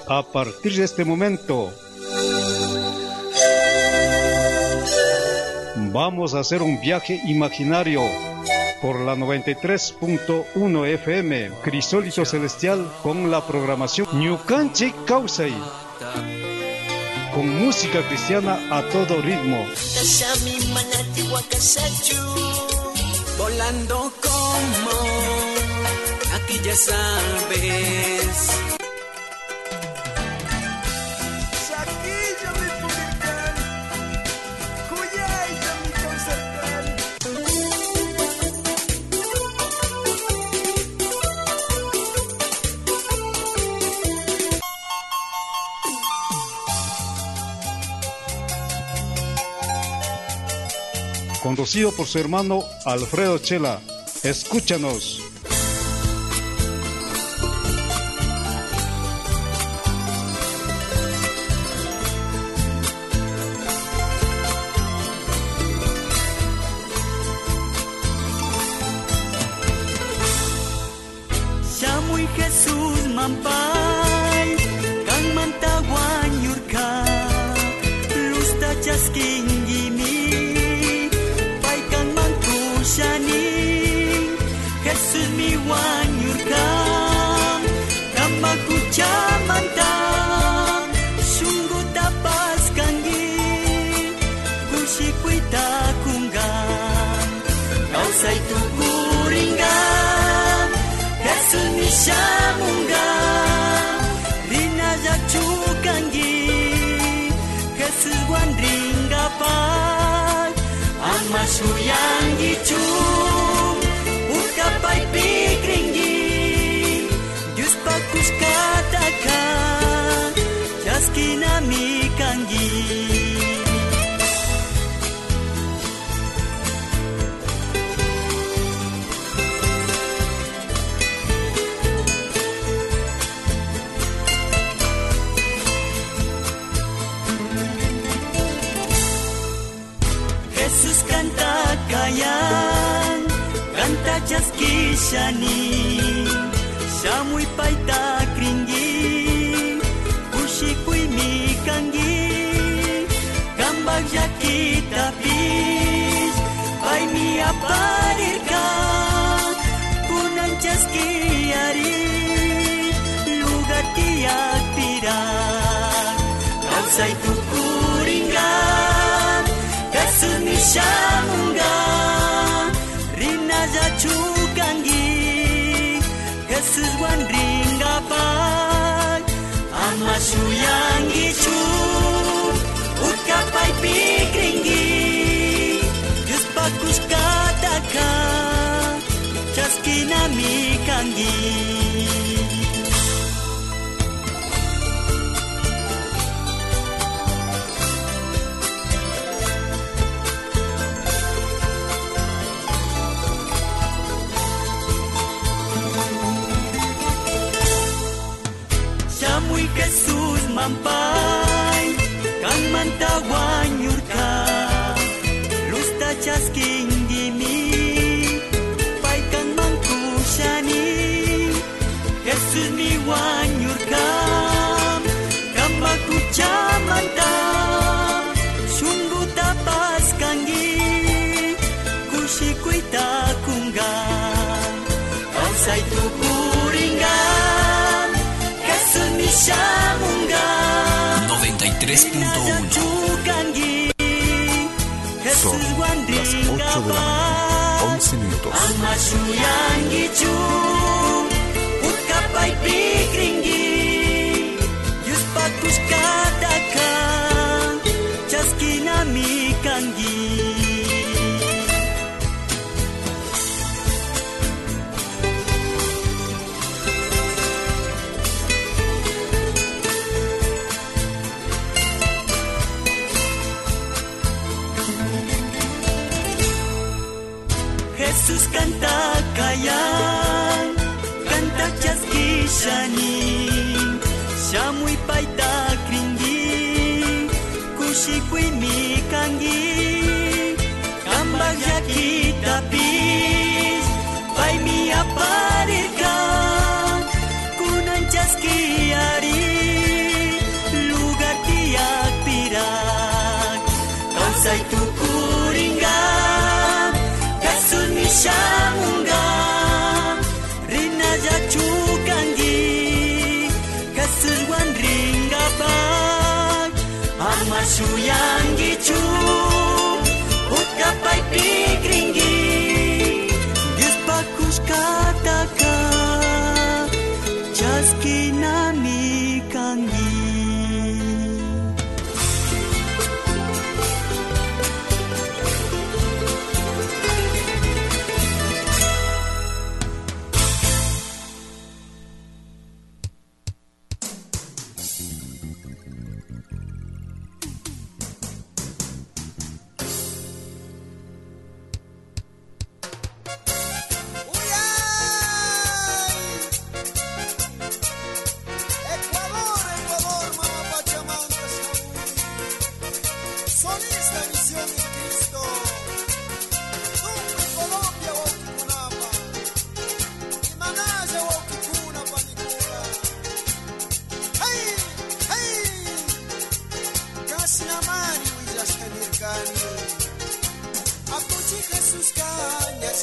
A partir de este momento, vamos a hacer un viaje imaginario por la 93.1 FM, Crisólito Celestial, con la programación Ñukanchik Kausai, con música cristiana a todo ritmo. Volando como aquí ya sabes. Conducido por su hermano Alfredo Chela. Escúchanos. Shamuy Jesús Mampay, Kang Mantawan Yurka, Luz Tachaskin Jesús mi wanyurkam, kamaku chamantam, sungguh tapas kangi, kushikuita kungam, kau say tukuringam, Jesús mi shamungam, rinajak chukangi, Jesús wandringapak, amasuyang gichum. Kapai pikringgi, Dios bagus katakan, jaskinami kanggi. Jesus canta kayan, canta jaskishani, Shamuy paita kringgi, kushikui mi kangi, kambag jakita pis, pai mi aparirka, kunan jaskiari, lugar tiak pirak, kausay tukuringam, kasumi shamungam, rinaja chukangi, Jesús wandringapak, amasuyangi chu, utkapai pikringgi, Dios bagus katakan, jaskinami kanggi. Jesús Mampay, Kang Mantawan Yurka, Luz Tachaskin Gimi, Pai Kang Mangkushani, Jesús mi wanyurkam, Kamaku chamantam, sungguh tapas kangi, kushikuita kungam, kausay tukuringam, Shamunga 93.1. Son las 8 de la mañana, 11 minutos. Jesús canta kayan, canta jaskishani, Shamuy paita kringgi, kushikui mi kangi, kambag yakita pis, pai mi aparirka, kunan jaskiari,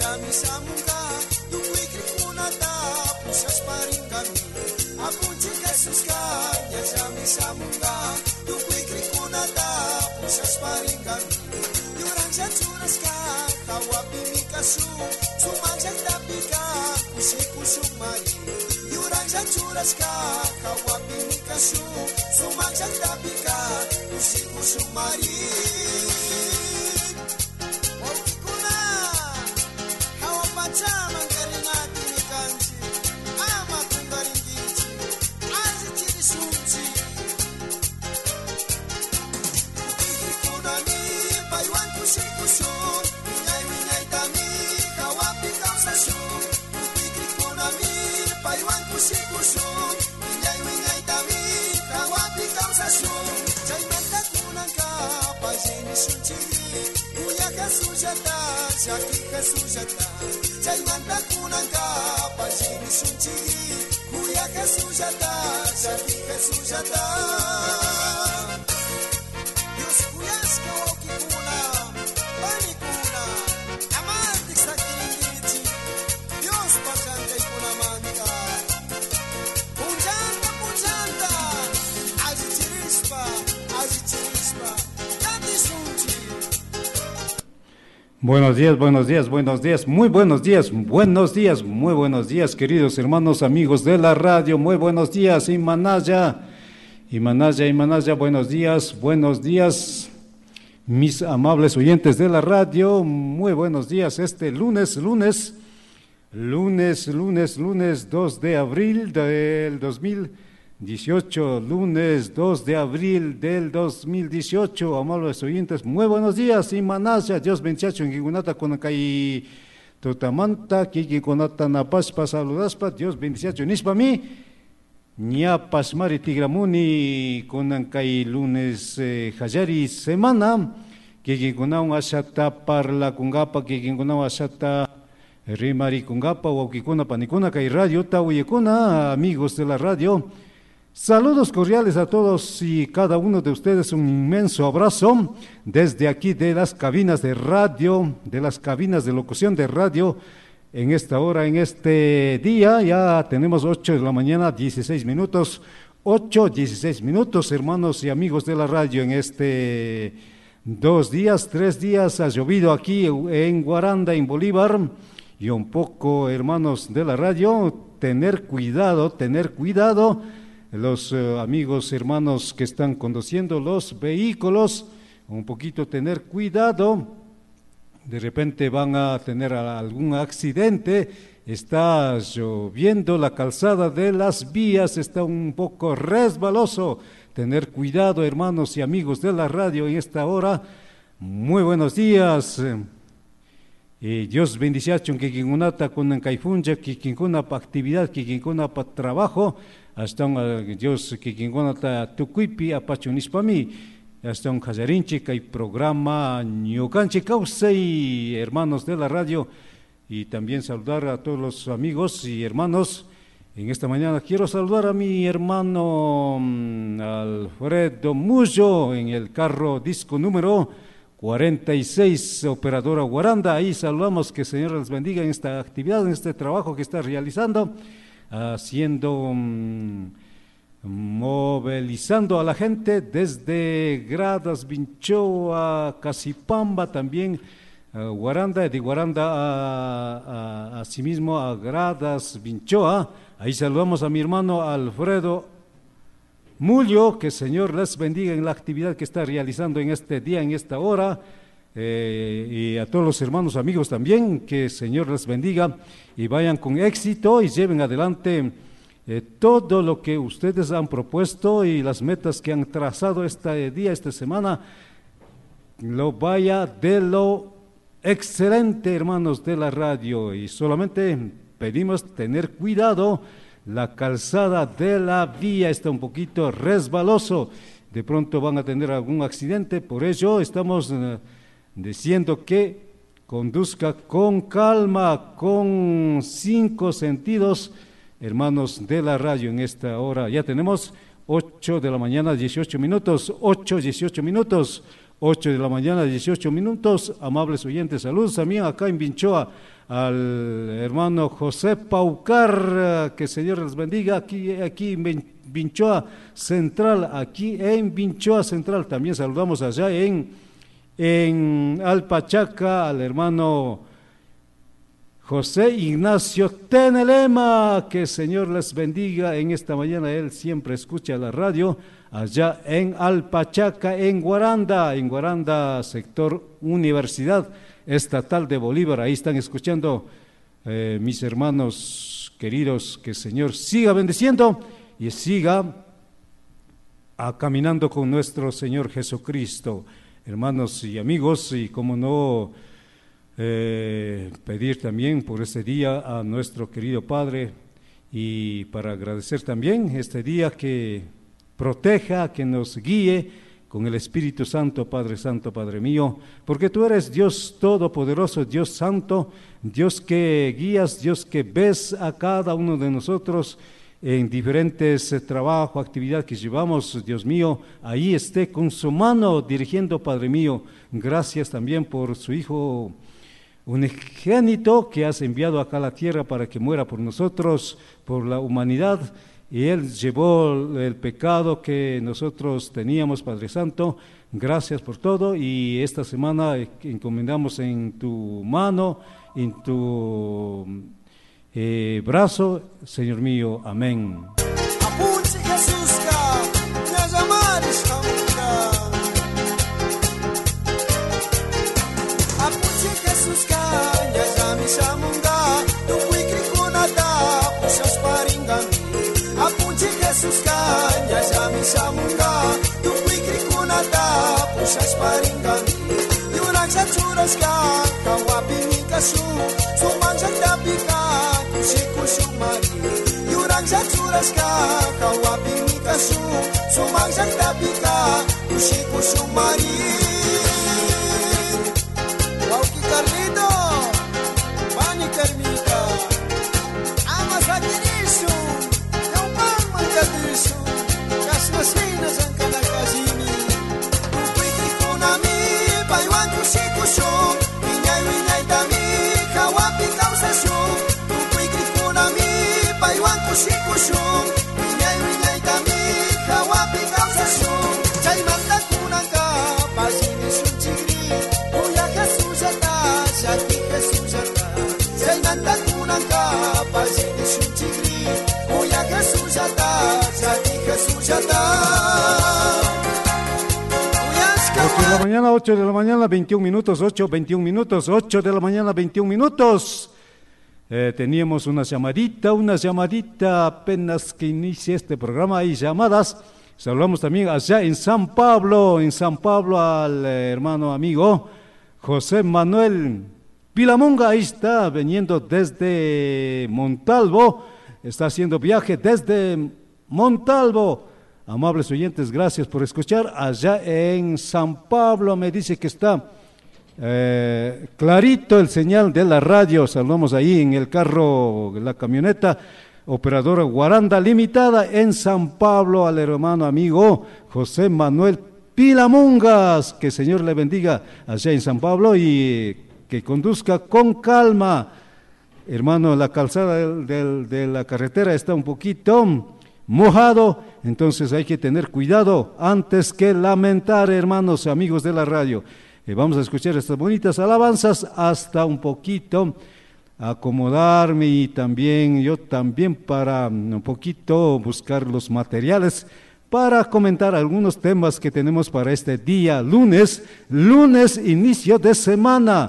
jami samunga tuwi krikunata pusas paring kami apunci Jesus kanya jami samunga tuwi krikunata pusas paring kami yurang jaturas ka kawapi mikasu sumajang tapi ka kusiku sumari yurang jaturas ka kawapi mikasu sumajang tapi ka kusiku sumari Chaman karinati ni kanchi ama kungaringichi azi chiri sunchi ikunani paiwan kusikushu minyai tami kawapi kausasu ikunani paiwan kusikushu minyai tami kawapi kausasu chaimanta kunanka pajini sunchi uyaka sujata shakika sujata Chaimanta kunanka pajini sunchi kuya kesujata shaki kesujata Dios kuyas kawoki kuna pani kuna amantik sakiringichi Dios pachanta ikuna manta punjanta aji chirispa yati sunchi Buenos días, muy buenos días, queridos hermanos, amigos de la radio, muy buenos días, Imanaya, buenos días, mis amables oyentes de la radio, muy buenos días, este lunes 2 de abril del 2018, lunes 2 de abril del 2018, amables oyentes, muy buenos días, Imanaya, Dios bendiga en Gigunata con Kai Totamanta, Kiki Konata Napaspa, saludaspa, Dios bendiga nispa mi, Nya Pasmari Tigramuni con Kai lunes Hajari semana, Kiki Konau Ashata Parla Kungapa, Kiki Konau Ashata Rimari Kungapa, Waukikuna Panikuna, Kai Radio Tawiyekuna, amigos de la radio. Saludos cordiales a todos y cada uno de ustedes, un inmenso abrazo desde aquí de las cabinas de radio, de las cabinas de locución de radio. En esta hora, en este día, ya tenemos 8 de la mañana, 16 minutos, 8:16 minutos, hermanos y amigos de la radio. En este 3 días ha llovido aquí en Guaranda, en Bolívar, y un poco, hermanos de la radio, tener cuidado, los amigos, hermanos que están conduciendo los vehículos, un poquito tener cuidado, de repente van a tener algún accidente, está lloviendo, la calzada de las vías está un poco resbaloso, tener cuidado, hermanos y amigos de la radio en esta hora. Muy buenos días. Dios bendiga que Kikingunata con Caifunja, Kikinkuna para actividad, Kikinkuna para trabajo, hasta Dios Kikingunata Tukuipi, Apachunispami, hasta un Hazarinchi, que hay programa Ñucanchi Causei, hermanos de la radio, y también saludar a todos los amigos y hermanos. En esta mañana quiero saludar a mi hermano Alfredo Mullo en el carro disco número 46, operadora Guaranda. Ahí saludamos, que el Señor les bendiga en esta actividad, en este trabajo que está realizando, haciendo, movilizando a la gente desde Gradas, Vinchoa, Casipamba, también Guaranda, de Guaranda asimismo a Gradas, Vinchoa. Ahí saludamos a mi hermano Alfredo Mullo, que el Señor les bendiga en la actividad que está realizando en este día, en esta hora, y a todos los hermanos amigos también, que el Señor les bendiga y vayan con éxito y lleven adelante todo lo que ustedes han propuesto y las metas que han trazado este día, esta semana, lo vaya de lo excelente, hermanos de la radio, y solamente pedimos tener cuidado. La calzada de la vía está un poquito resbaloso, de pronto van a tener algún accidente, por ello estamos diciendo que conduzca con calma, con 5 sentidos, hermanos de la radio. En esta hora ya tenemos 8 de la mañana, 18 minutos, 8 de la mañana, 18 minutos. Amables oyentes, saludos también acá en Vinchoa al hermano José Paucar, que el Señor les bendiga aquí en Vinchoa Central, aquí en Vinchoa Central. También saludamos allá en Alpachaca al hermano José Ignacio Tenelema, que el Señor les bendiga en esta mañana. Él siempre escucha la radio allá en Alpachaca, en Guaranda, sector Universidad Estatal de Bolívar. Ahí están escuchando mis hermanos queridos. Que el Señor siga bendiciendo y siga caminando con nuestro Señor Jesucristo. Hermanos y amigos, y como no, pedir también por este día a nuestro querido Padre, y para agradecer también este día que proteja, que nos guíe con el Espíritu Santo, Padre mío, porque tú eres Dios todopoderoso, Dios santo, Dios que guías, Dios que ves a cada uno de nosotros en diferentes trabajos, actividades que llevamos. Dios mío, ahí esté con su mano dirigiendo, Padre mío. Gracias también por su Hijo unigénito que has enviado acá a la tierra para que muera por nosotros, por la humanidad, y Él llevó el pecado que nosotros teníamos, Padre Santo. Gracias por todo, y esta semana encomendamos en tu mano, en tu brazo, Señor mío, amén. Apunte Jesus ka, minhas amares kamuka. Apunte Jesus ka, minhas amis kamunga. Tukui krikunata, puxas paringami. Apunte Jesus ka, minhas amis kamunga. Tukui krikunata, puxas paringami. Yurang sa churas ka, kawaping ikasu. Sumang sa tabi ka, kusikusumari. Yurang sa churas ka, kawaping ikasu. Sumang sa tabi ka, kusikusumari. Wauki Carlito, Pani Carmita, ama sa kinisu, yung pang magkadisu, kasmasinas ang kanakasini. Kukwiki ko nami, paywan kusikusum, winyay dami, kawapi kau sasum. Kukwiki ko nami, paywan kusikusum, winyay dami, kawapi kau sasum. Chay manda kunang ka, pasini sunchiri, kuya kasusata, shati kasusata. Chay manda kunang ka, pasini sunchiri, kuya kasusata, shati kasusata. 8 de la mañana, 21 minutos, 8 de la mañana, 21 minutos. Teníamos una llamadita apenas que inicia este programa. Hay llamadas. Saludamos también allá en San Pablo al hermano amigo José Manuel Pilamonga. Ahí está, viniendo desde Montalvo, está haciendo viaje desde Montalvo. Amables oyentes, gracias por escuchar. Allá en San Pablo me dice que está clarito el señal de la radio. Saludamos ahí en el carro, la camioneta operadora Guaranda Limitada en San Pablo al hermano amigo José Manuel Pilamongas. Que el Señor le bendiga allá en San Pablo y que conduzca con calma. Hermano, la calzada de la carretera está un poquito mojado, entonces hay que tener cuidado antes que lamentar, hermanos, amigos de la radio. Vamos a escuchar estas bonitas alabanzas hasta un poquito acomodarme, y también yo para un poquito buscar los materiales para comentar algunos temas que tenemos para este día lunes inicio de semana,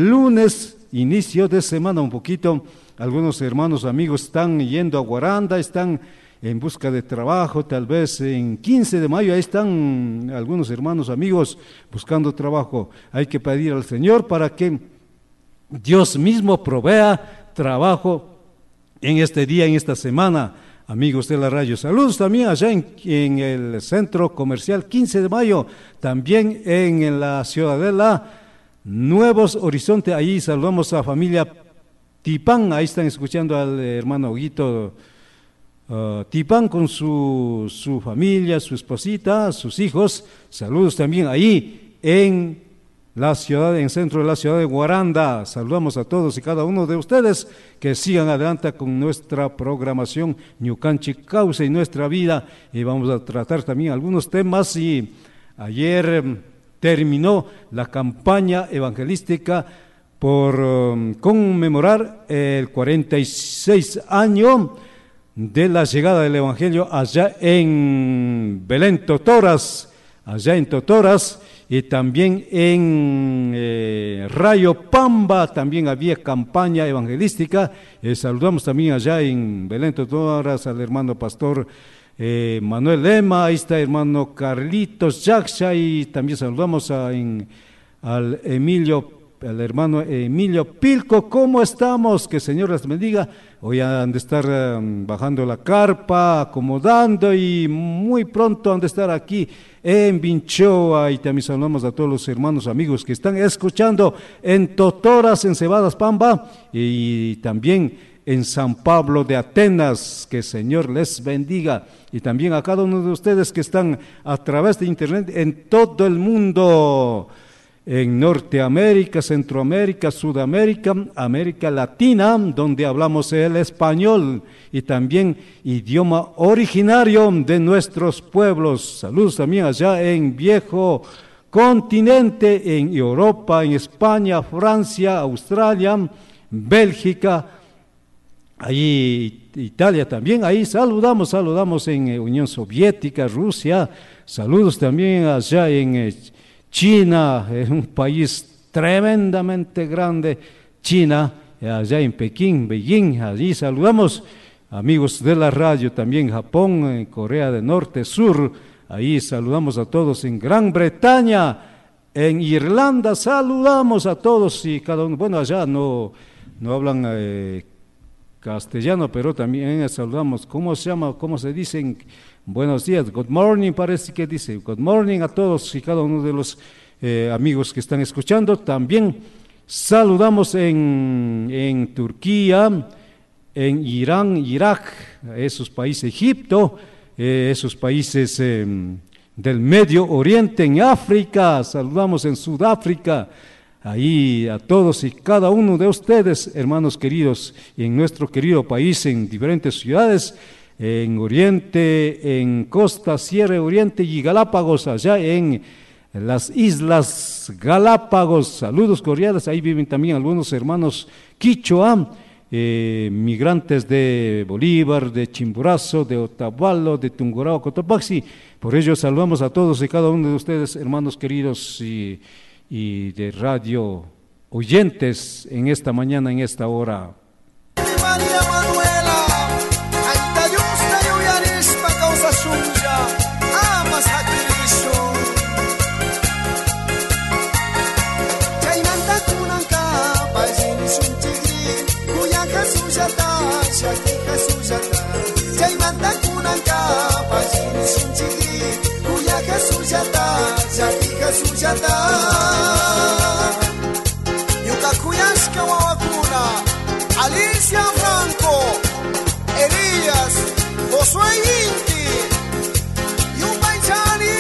un poquito. Algunos hermanos amigos están yendo a Guaranda, están en busca de trabajo, tal vez en 15 de mayo, ahí están algunos hermanos amigos buscando trabajo. Hay que pedir al Señor para que Dios mismo provea trabajo en este día, en esta semana, amigos de la radio. Saludos también allá en el Centro Comercial 15 de mayo, también en la Ciudadela Nuevos Horizontes. Ahí saludamos a familia Tipán, ahí están escuchando al hermano Huguito Tipán con su familia, su esposita, sus hijos. Saludos también ahí en la ciudad, en centro de la ciudad de Guaranda. Saludamos a todos y cada uno de ustedes que sigan adelante con nuestra programación Ñucanchi Causa y Nuestra Vida, y vamos a tratar también algunos temas. Y ayer terminó la campaña evangelística por conmemorar el 46 año de la llegada del Evangelio allá en Belén Totoras, y también en Rayo Pamba también había campaña evangelística. Saludamos también allá en Belén Totoras al hermano pastor Manuel Lema, ahí está hermano Carlitos Jaxa, y también saludamos al hermano Emilio Pilco. ¿Cómo estamos? Que el Señor les bendiga. Hoy han de estar bajando la carpa, acomodando, y muy pronto han de estar aquí en Vinchoa. Y también saludamos a todos los hermanos amigos que están escuchando en Totoras, en Cebadas Pamba, y también en San Pablo de Atenas. Que el Señor les bendiga. Y también a cada uno de ustedes que están a través de internet en todo el mundo, en Norteamérica, Centroamérica, Sudamérica, América Latina, donde hablamos el español y también idioma originario de nuestros pueblos. Saludos también allá en Viejo Continente, en Europa, en España, Francia, Australia, Bélgica, ahí Italia también. Ahí saludamos en Unión Soviética, Rusia. Saludos también allá en China, es un país tremendamente grande, China, allá en Pekín, Beijing. Allí saludamos amigos de la radio, también Japón, en Corea del Norte, Sur. Ahí saludamos a todos en Gran Bretaña, en Irlanda, saludamos a todos y cada uno. Bueno, allá no hablan castellano, pero también saludamos. ¿Cómo se llama? ¿Cómo se dicen? Buenos días, good morning, parece que dice good morning a todos y cada uno de los amigos que están escuchando. También saludamos en Turquía, en Irán, Irak, esos países, Egipto, esos países del Medio Oriente, en África, saludamos en Sudáfrica. Ahí a todos y cada uno de ustedes, hermanos queridos, en nuestro querido país, en diferentes ciudades, en Oriente, en Costa, Sierra Oriente y Galápagos, allá en las Islas Galápagos. Saludos cordiales. Ahí viven también algunos hermanos quichua, migrantes de Bolívar, de Chimborazo, de Otavalo, de Tungurahua, Cotopaxi. Por ello saludamos a todos y cada uno de ustedes, hermanos queridos y de radio oyentes en esta mañana, en esta hora. María Manuela, causa suya, amas a Cristo. Chaymanta kunanka, pajini sunchigri, kuyaka suyata, shakika suyata. Chaymanta kunanka, pajini sunchigri, kuyaka suyata, shakika suyata. Yuka kuyashka wawakuna, Alicia Franco, Elías, Josué Inti, Yumpaichani.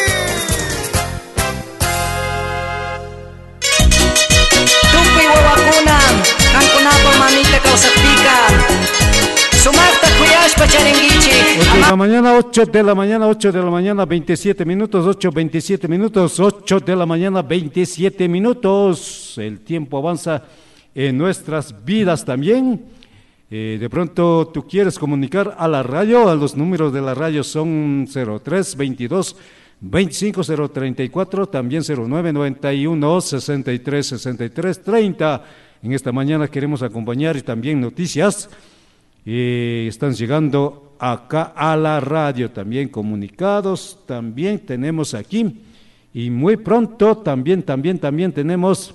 Tupi wawakuna, kankunapo mamita kausapika. Sumarta kuyashpa charingichi. 8 de la mañana, 8 de la mañana, 8 de la mañana, 27 minutos, 8:27 minutos, 8 de la mañana, 27 minutos. El tiempo avanza en nuestras vidas también. De pronto tú quieres comunicar a la radio, a los números de la radio son 0322 25034, también 0991 63 30. En esta mañana queremos acompañar y también noticias están llegando acá a la radio, también comunicados, también tenemos aquí, y muy pronto también tenemos,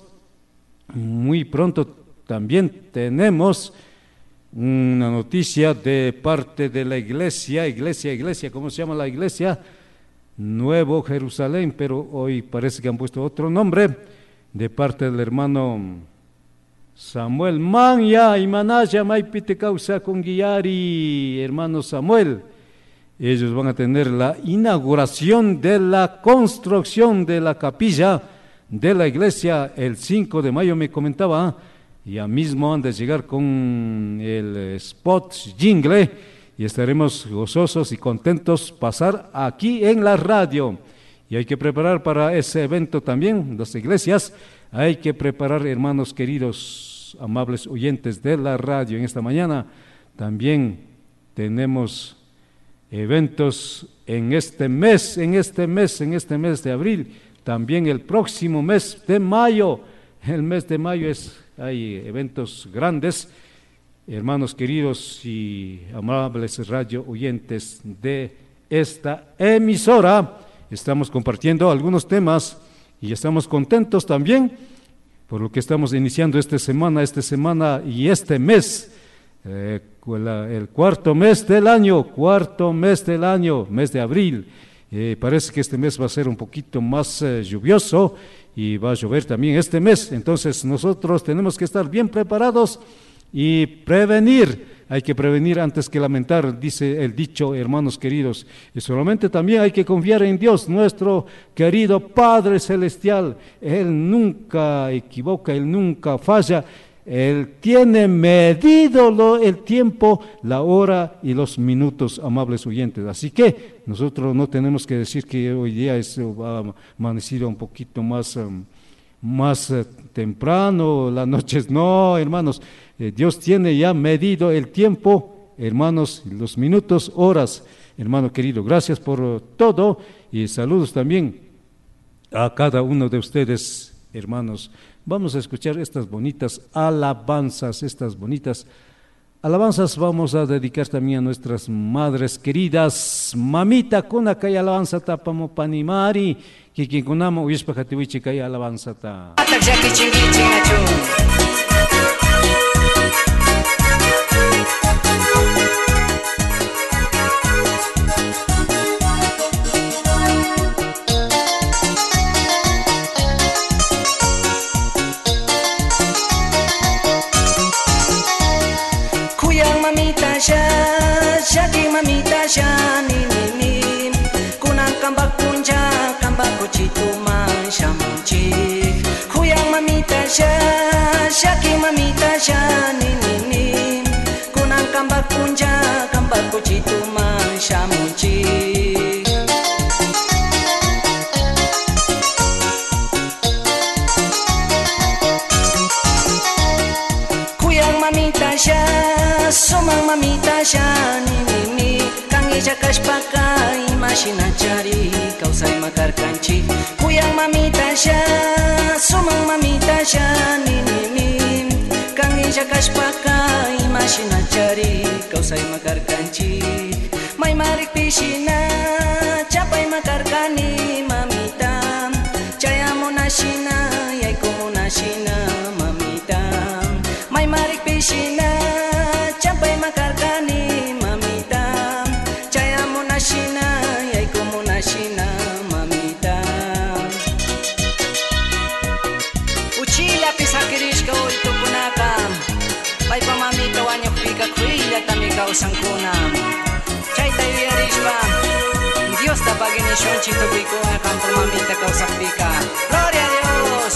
una noticia de parte de la iglesia, ¿cómo se llama la iglesia? Nuevo Jerusalén, pero hoy parece que han puesto otro nombre, de parte del hermano Samuel Manya y Manaya Maipite Causa con Guiari, hermano Samuel. ellos van a tener la inauguración de la construcción de la capilla de la iglesia el 5 de mayo, me comentaba. Ya mismo han de llegar con el spot jingle y estaremos gozosos y contentos pasar aquí en la radio. Y hay que preparar para ese evento también, las iglesias, hay que preparar, hermanos queridos, amables oyentes de la radio. En esta mañana también tenemos eventos en este mes de abril, también el próximo mes de mayo. El mes de mayo hay eventos grandes, hermanos queridos y amables radio oyentes de esta emisora. Estamos compartiendo algunos temas y estamos contentos también por lo que estamos iniciando esta semana y este mes, el cuarto mes del año, mes de abril. Parece que este mes va a ser un poquito más lluvioso y va a llover también este mes. Entonces nosotros tenemos que estar bien preparados y prevenir. Hay que prevenir antes que lamentar, dice el dicho, hermanos queridos. Y solamente también hay que confiar en Dios, nuestro querido Padre Celestial. Él nunca equivoca, Él nunca falla. Él tiene medido el tiempo, la hora y los minutos, amables oyentes. Así que nosotros no tenemos que decir que hoy día ha amanecido un poquito más temprano, las noches. No, hermanos, Dios tiene ya medido el tiempo, hermanos, los minutos, horas. Hermano querido, gracias por todo y saludos también a cada uno de ustedes, hermanos. Vamos a escuchar estas bonitas alabanzas, vamos a dedicar también a nuestras madres queridas. Mamita kuna kay alabanza ta pamopanimari, kikinkunama uyishpajatiwichi kay alabanza ta. Shaki mamita shani nini kunang kambak punja kambak kuchitu man shamuchi kuyang mamita shaki mamita shani nini kunang kambak punja kambak kuchitu man shamuchi kuyang mamita sumang mamita shani kang ijakashpaka imashina chari kausay makarkanchi kuyang mamita sumang mamita shani kang ijakashpaka imashina chari kausay makarkanchi may marikpishina chapay makarkani mamita chayamo nashina yaykomo nashina mamita may marikpishina chapay makarkani mamita chayamo nashina yaykomo nashina mamita uchilla pisakirishka uytukunaka paypa mamita wañukpika khuylla tami kawsankuna chayta yuyarishpa Diosta paginishunchik tukuykuna kanpa mamita kawsakpika. Gloria a Dios.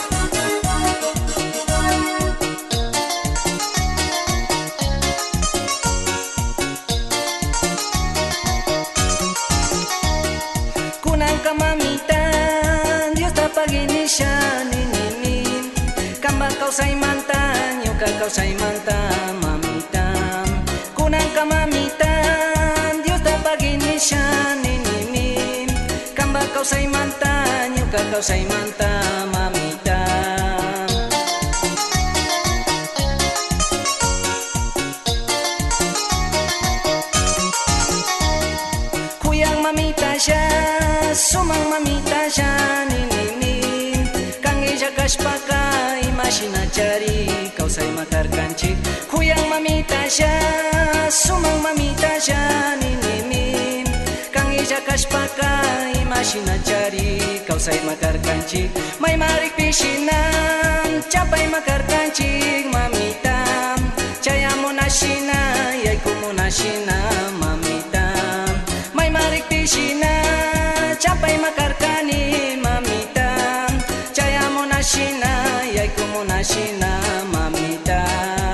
Mamita, Dios ta paginisha nini, kamba kausay manta, nyuka kausay manta, mamita. Kunang ka mamita, Dios ta paginisha nini, kamba kausay manta, nyuka kausay manta, mamita. Kuyang mamita siya. Sumang mamita shani nini kang ijakashpaka imashina chari kausay makarkanchi kuyang mamita sumang mamita shani nini kang ijakashpaka imashina chari kausay makarkanchi may marikpishinan chapay makarkanchi mamita chayamo nashina yaykumo nashina mamita shina mamita.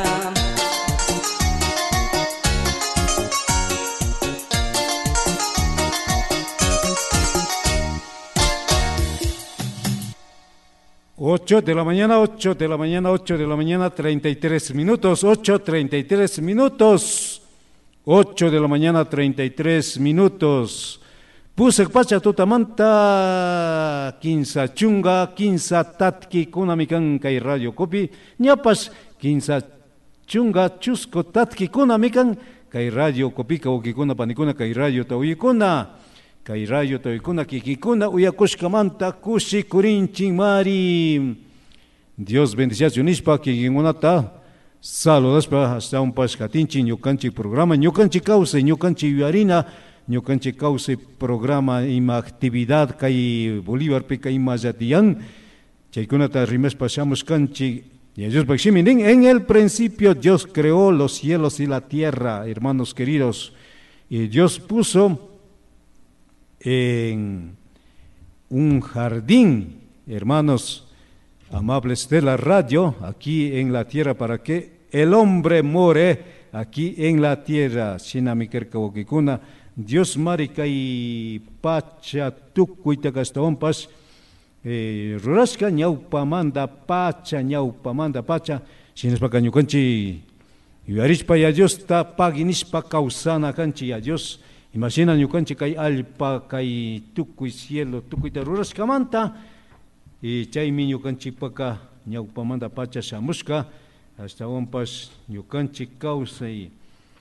8 de la mañana, 8 de la mañana, 8 de la mañana, 33 minutos, 8:33 minutos, 8 de la mañana, 33 minutos. Pusek pacha tutamanta, 15 chunga, 15 tatki kunamikan kay radio kopi, ñapas 15 chunga chusco tatki kunamikan kay radio kopi kawkikuna panikuna kay radio tawikuna. Kay rayo toykuna kikikuna uyakushkamanta kushi kurinching mari. Dios bendición nishpa kikingunata saludaspa hasta un paskatinchi ñukanchi programa ñukanchi cause ñukanchi viarina ñukanchi cause programa ima actividad kay Bolívar pika ima yatiyan chaykunata rimes pasamos kanchi y Dios bakshiminin. En el principio Dios creó los cielos y la tierra, hermanos queridos, y Dios puso en un jardín, hermanos amables de la radio, aquí en la tierra, para que el hombre more aquí en la tierra. Shinamikerkawakikuna, Dios marika y pacha tukuitakastawan rurashka ñawpamanda pacha, shinaspa ñukanchi yuarishpa ya Dios ta paginishpa kausana kanchi ya Dios. Imagina ñukanchi kay allpa kay tukuy cielo tukuyta rurashkamanta y chaymi ñukanchipaka ñawpamanta pacha shamushka hashtawanpas ñukanchi kawsay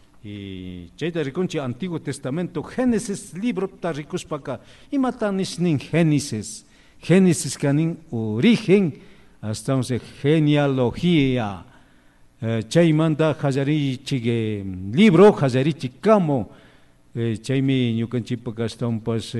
y chayta rikunchi Antiguo Testamento Génesis libro ta rikushpaka imata nishnin Génesis kanin origen hasta genealogía chaymanta hallarichige libro hallarichikamo chaymi ñukanchipaka hashtawanpas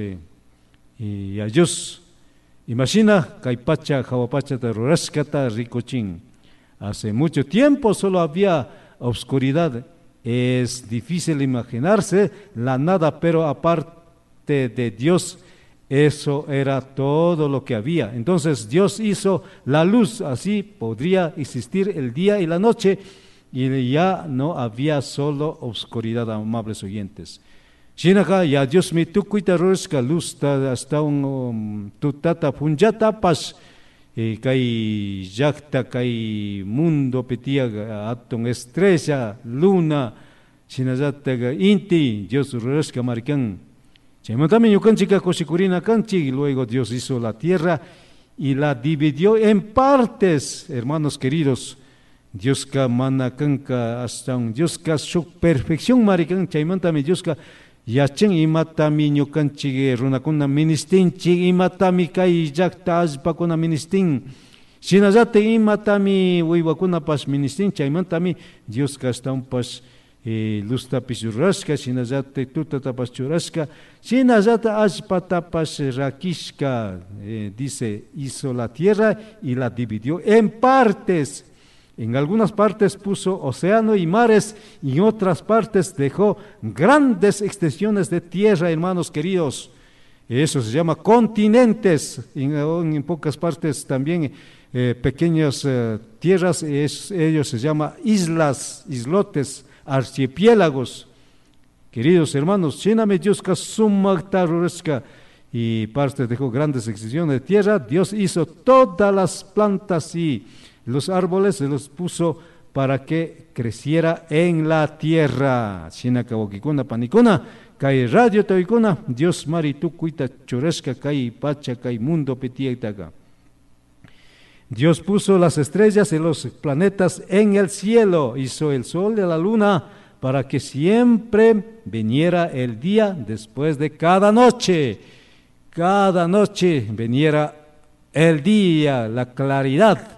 y a Dios imagina kay pacha hawapachata rurashkata rikuchin. Hace mucho tiempo solo había oscuridad. Es difícil imaginarse la nada, pero aparte de Dios, eso era todo lo que había. Entonces Dios hizo la luz, así podría existir el día y la noche, y ya no había solo oscuridad, amables oyentes. Shinaka ya Dios mi tukuita rurashka luz hasta un tutata punjata pas kay llakta kay mundo petia aton estrella luna shinallata inti Dios rurashka marikan chaymantami ñukanchika kushikurina kanchik. Luego Dios hizo la tierra y la dividió en partes, hermanos queridos. Dios ka mana kanka hasta un Dios ka su perfección marikan chaymantami Dios ka yachen imatami ñukanchik runakuna ministinchik imatami kay llakta allpakuna ministin shinallata imatami uywakunapas ministin chaymantami Dios kastawanpas lustapas rurashka shinallata tutatapas churashka shinallata allpatapas rakishka. Dice hizo la tierra y la dividió en partes. En algunas partes puso océano y mares, y en otras partes dejó grandes extensiones de tierra, hermanos queridos. Eso se llama continentes. En pocas partes también pequeñas tierras, ellos se llama islas, islotes, archipiélagos. Queridos hermanos, Shiname Dios Kasumagtarureska, y parte dejó grandes extensiones de tierra. Dios hizo todas las plantas y los árboles se los puso para que creciera en la tierra. Shinakawakikuna panikuna, kay radio tawikuna, Dios maritukuita chureshka kay pacha kay mundo petiaitaga. Dios puso las estrellas y los planetas en el cielo, hizo el sol y la luna para que siempre viniera el día después de cada noche. Cada noche viniera el día, la claridad.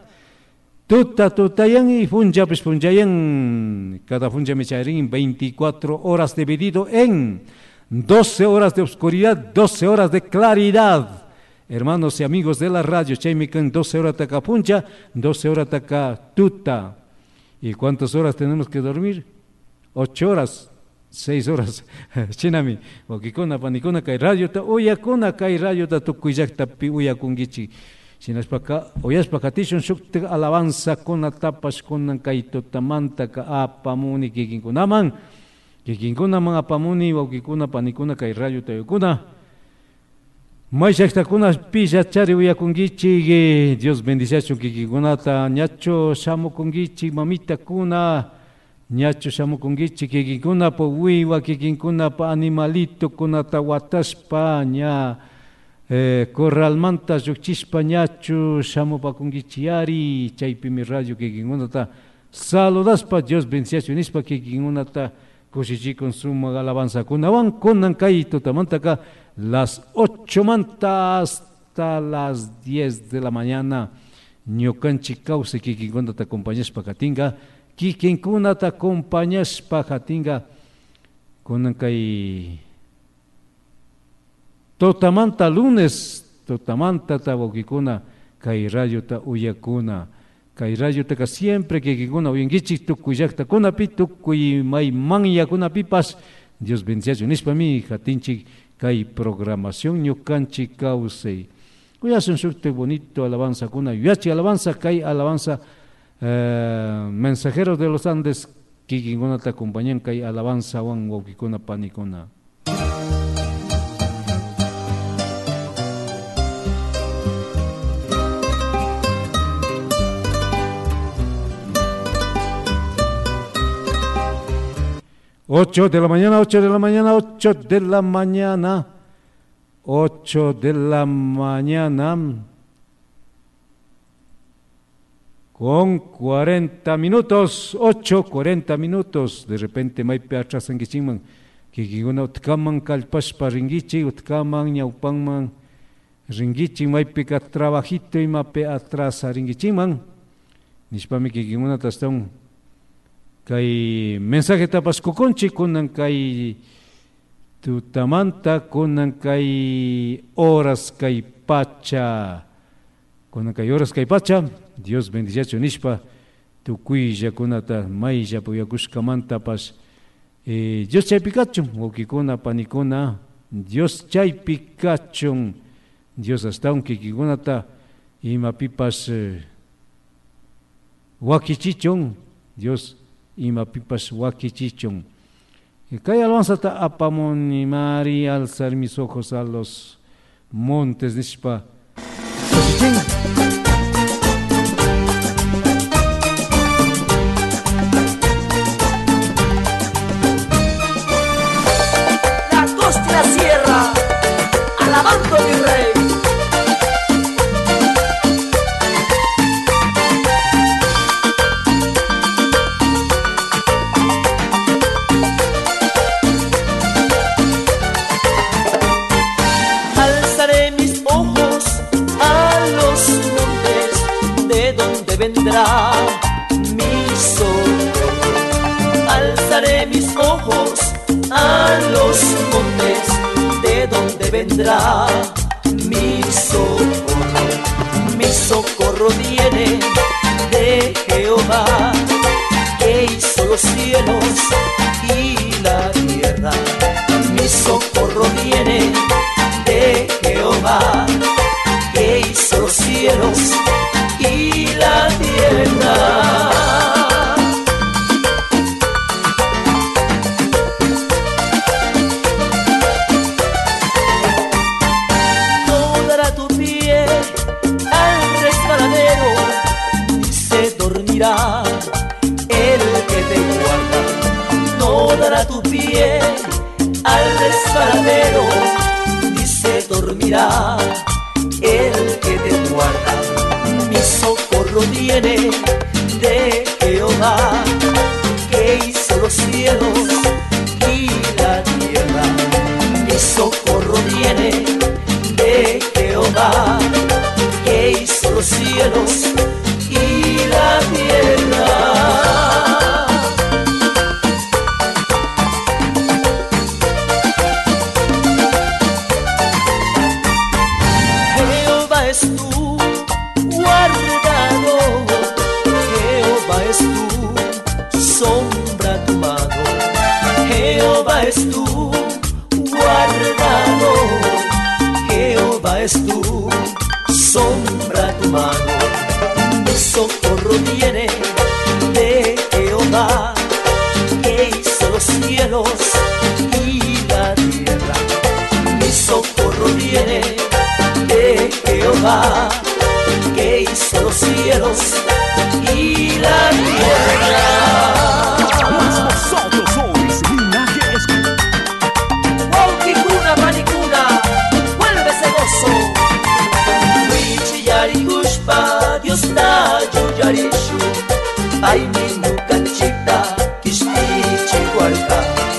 Tutayan y funjayan, cada funja mecharín 24 horas dividido en 12 horas de oscuridad, 12 horas de claridad. Hermanos y amigos de la radio, chaimican 12 horas taca puncha, 12 horas taca tuta. ¿Y cuántas horas tenemos que dormir? 8 horas, 6 horas. Chinami, wakikuna panikuna kay radio ta uyakuna kay radio ta tukuyak tapi uyakungichi. Sinaspaka oyaspakatishun shukta alabanza kuna tapas kunan kay tutamanta ka apamuni kikinkunaman apamuni wawkikuna panikuna kay rayo tayukuna Maishaktakuna pisa chari uyakungichik Dios bendiciachun kikinkunata ñacho shamukungichik mamita kuna ñacho shamukungichik kikinkuna pa wiwa kikinkuna pa animalito kunata watashpa ña corralmanta llukchishpa ñacho shamupakungichiyari chaypimi radio kikinkunata saludaspa Dios bendiciachun nispa kikinkunata kushichikun suma alabanza kunawan kunan kay tutamantaka las 8 manta hasta las 10 de la mañana ñukanchik kawsay kikinkunata acompañashpa katinga kikinkunata acompañashpa katinga kunan kay tutamanta lunes tutamanta wawkikuna kay radiota uyakuna kay radiota siempre kikinkuna uyankichik tukuy llaqtakunapi tukuy may manyakunapipas Dios bendiciachun nispami katinchik kay programación ñukanchik kawsay kuyasun shukte bonito alabanza kuna yuyachi alabanza kay alabanza mensajeros de los Andes kikinkunata acompañan kay alabanza wan wawkikuna panikuna. Ocho de la mañana, con 40 minutos, 8:40 minutos. De repente maype atrás en kichingman, kikiguna utkaman kalpashpa ringichi, utkaman ñawpanman ringichi maype ka trabajito y mape atrás a ringichingman. Nishpami kikiguna taston kay mensaje tapas kukunchi kunan kay tutamanta kunan kay horas kay pacha Dios bendiciachun nishpa tukuylla kunata maylla puyakushkamanta pas Dios chaypi kachun wawkikuna panikuna Dios chaypi kachun Dios astawan kikikunata imapipas wakichichun Dios imapipas wakichichun. Kay alabanza ta apamuni Mari, alzar mis ojos a los montes nishpa. La costa y la sierra, alabando mi rey. Vendrá mi socorro, alzaré mis ojos a los montes, de donde vendrá mi socorro viene de Jehová, que hizo los cielos y la tierra. Mi socorro viene de Jehová, que hizo los cielos y la tierra. No dará tu pie al resbaladero, ni se dormirá el que te guarda. No dará tu pie al resbaladero, ni se dormirá el que te guarda. Mi socorro viene de Jehová, que hizo los cielos y la tierra. Mi socorro viene de Jehová, que hizo los cielos y la tierra. Jehová es tu guardado, Jehová es tu sombra, tu mano. Jehová es tu guardado, Jehová es tu sombra, cielos y la tierra. Mi socorro viene de Jehová, que hizo los cielos y la tierra. Vosotros sois linajes. Waukikuna manicuna, vuelve ese gozo. Wichiyarikushpa, Dios da yuyarishu. Ay niño canchita, kishpichi huarca.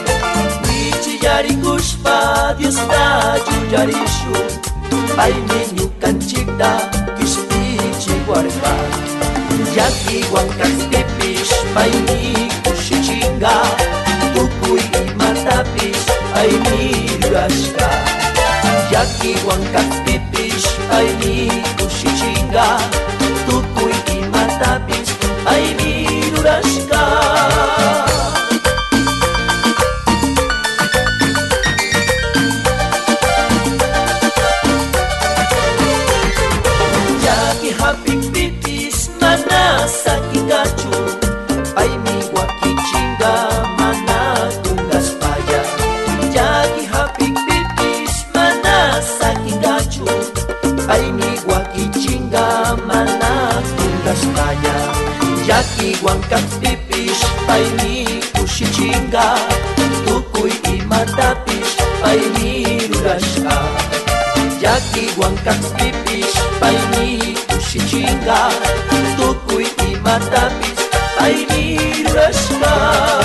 Wichiyarikushpa, Dios da yuyarishu. Ay niño canchita, kishpichi huarca. Yaki huankas pipish, ay ni kushichinga. Tukui matapish, ay ni rurashka. Yaki huankas pipish, ay ni kushichinga. Tukui matapish, ay ni rurashka. Yaki hapik pipish, mana sakikachu. Ay mi wakichinga, mana tungas paya. Yaki hapik pipish, mana sakikachu. Ay mi wakichinga, mana tungas paya. Yaki huankas pipish, ay mi kushichinga. Tukuy imatapish, ay mi rurashka. Yaki huankas pipish, ay mi kushichinga. Tukuy imatapish, ay mi rurashka.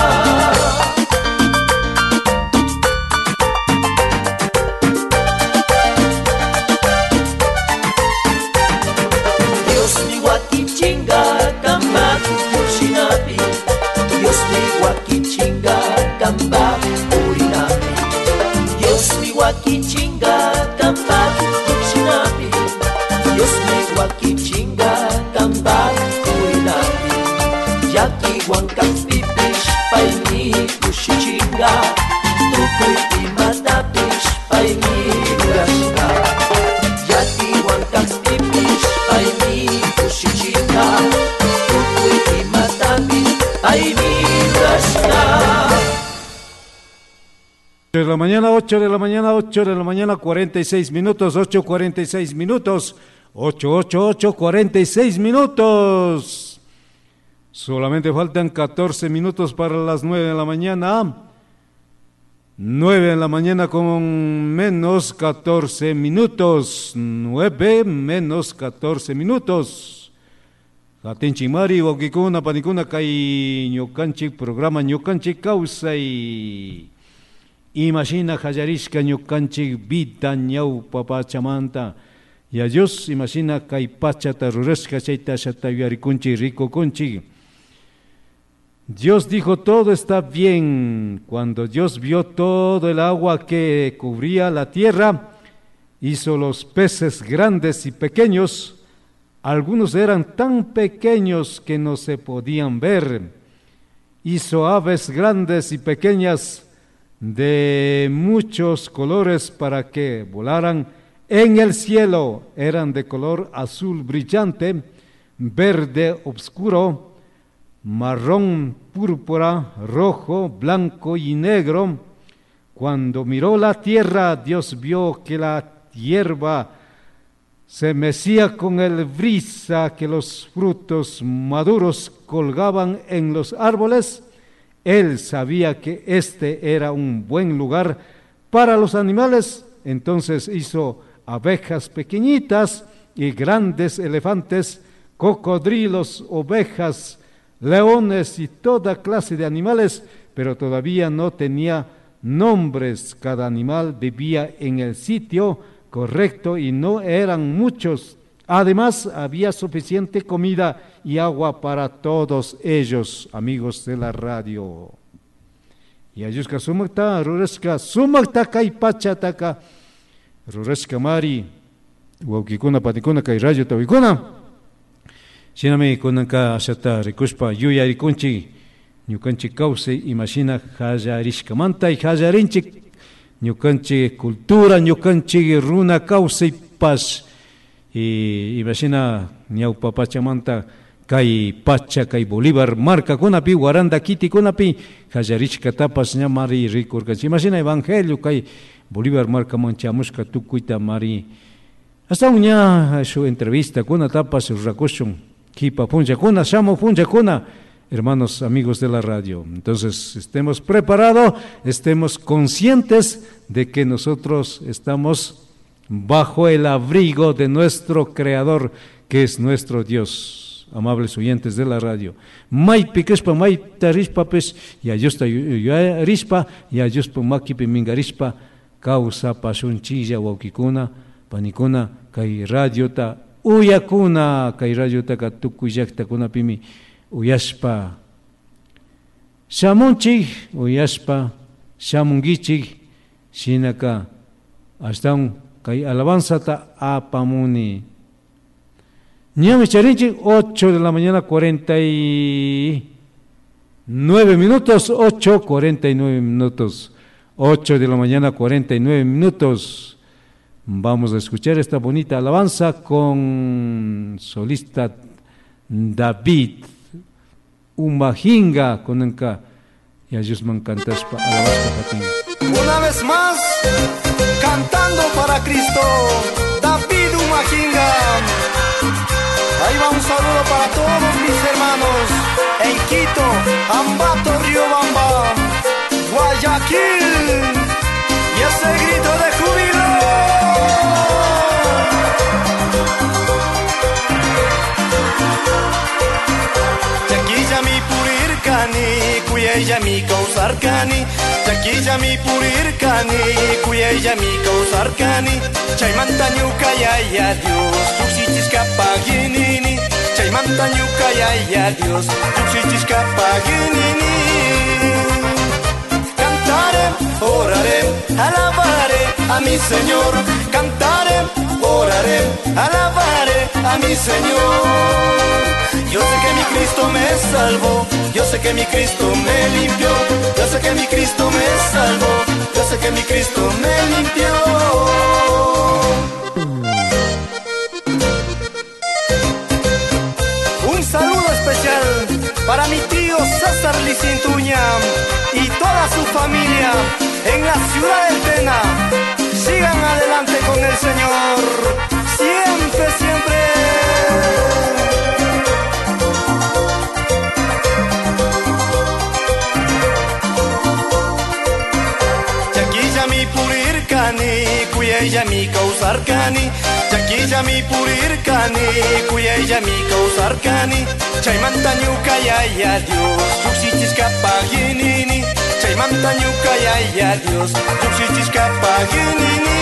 Dios mi wakichinga, kamba kushinapi. Dios mi wakichinga, kamba urinapi. Dios mi wakichinga, kamba kushinapi. Dios mi wakichinga, kamba urinapi. Yaki huankas pipish, pay mi kushichinga. Tukuy imatapish, pay mi rurashka. Yaki huankas pipish, pay mi kushichinga. Tukuy imatapish, pay mi rurashka. 8 de la mañana, 8 de la mañana, 8 de la mañana, 46 minutos, 8:46 minutos, 8:46 minutos. Solamente faltan 14 minutos para las 9 de la mañana. 9 de la mañana con menos 14 minutos. 9 menos 14 minutos. Hatinchimari, Waukikuna, Panicuna, Kai, Ñukanchik, programa Ñukanchik, Kausai. Imagina Hayarishka Ñukanchik, Vita, Ñau, Papachamanta. Y a Dios, imagina Kai Pachata, Rureshka, Chaita, Shatayarikunchi, Rico Kunchi. Dios dijo, todo está bien. Cuando Dios vio todo el agua que cubría la tierra, hizo los peces grandes y pequeños. Algunos eran tan pequeños que no se podían ver. Hizo aves grandes y pequeñas de muchos colores para que volaran en el cielo. Eran de color azul brillante, verde oscuro, marrón, púrpura, rojo, blanco y negro. Cuando miró la tierra, Dios vio que la hierba se mecía con el brisa, que los frutos maduros colgaban en los árboles. Él sabía que este era un buen lugar para los animales. Entonces hizo abejas pequeñitas y grandes elefantes, cocodrilos, ovejas, leones y toda clase de animales, pero todavía no tenía nombres. Cada animal vivía en el sitio correcto y no eran muchos. Además, había suficiente comida y agua para todos ellos, amigos de la radio. Y ayuska sumakta, rureska sumakta kai pachataka, rureska mari, Waukikuna, Panicuna, kai radio tawikuna. Shinami kunanka ashata rikushpa yuyarikunchi, ñukanchik kawsay imashina hallarishkamanta y hallarinchik, ñukanchik cultura, ñukanchik runa kawsaypash. Y imagina ñawpa Pachamanta kay pacha kay Bolívar marcakunapi Guaranda kitikunapi qallarishka tapas ña mari rikurkanchik imashina evangelio kay Bolívar marcaman chamushka tukuyta mari hasta ña su entrevista kuna tapas rakushun kipa punchakuna shamu punchakuna hermanos amigos de la radio. Entonces estemos preparados, estemos conscientes de que nosotros estamos bajo el abrigo de nuestro Creador, que es nuestro Dios. Amables oyentes de la radio, may piquespa, may tarispa, pues, y ayusta rispa, y ayuspa makipi mingarispa, causa pasunchilla, waukikuna, panikuna, kay radio ta, uyakuna, kay radio ta katukuyakta kuna pimi, uyaspa, shamunchik, uyaspa, shamungichik, shinaka, hasta un kay alabanza ta apamuni. Ñame Charinchi, 8 de la mañana, 49 minutos, 8:49 minutos, 8 de la mañana, 49 minutos. Vamos a escuchar esta bonita alabanza con solista David Umajinga, con enca y a Yusman cantas alabanza patín. Una vez más, cantando para Cristo, David Umajinga. Ahí va un saludo para todos mis hermanos en Quito, Ambato, Riobamba, Guayaquil, y ese grito de júbilo. Chaquilla mi purircani, cuya mi causarcani, chaquilla mi purircani, cuya mi causarcani, chaymantañu kayaya Dios, yuxichis paginini, chaymantañu kayaya Dios, yuxichis paginini. Cantaré, oraré, alabaré a mi Señor, cantaré, oraré, alabaré a mi Señor. Yo sé que mi Cristo me salvó, yo sé que mi Cristo me limpió, yo sé que mi Cristo me salvó, yo sé que mi Cristo me limpió. Un saludo especial para mi tío César Licintuña y toda su familia en la ciudad del Tena. Sigan adelante con el Señor, siempre, siempre. Cuya mi causarcani, chaquilla mi purircani, cuya mi causarcani, chaymantañu kayaya Dios, yuxichis paginini, chaymantañu kayaya Dios, yuxichis paginini.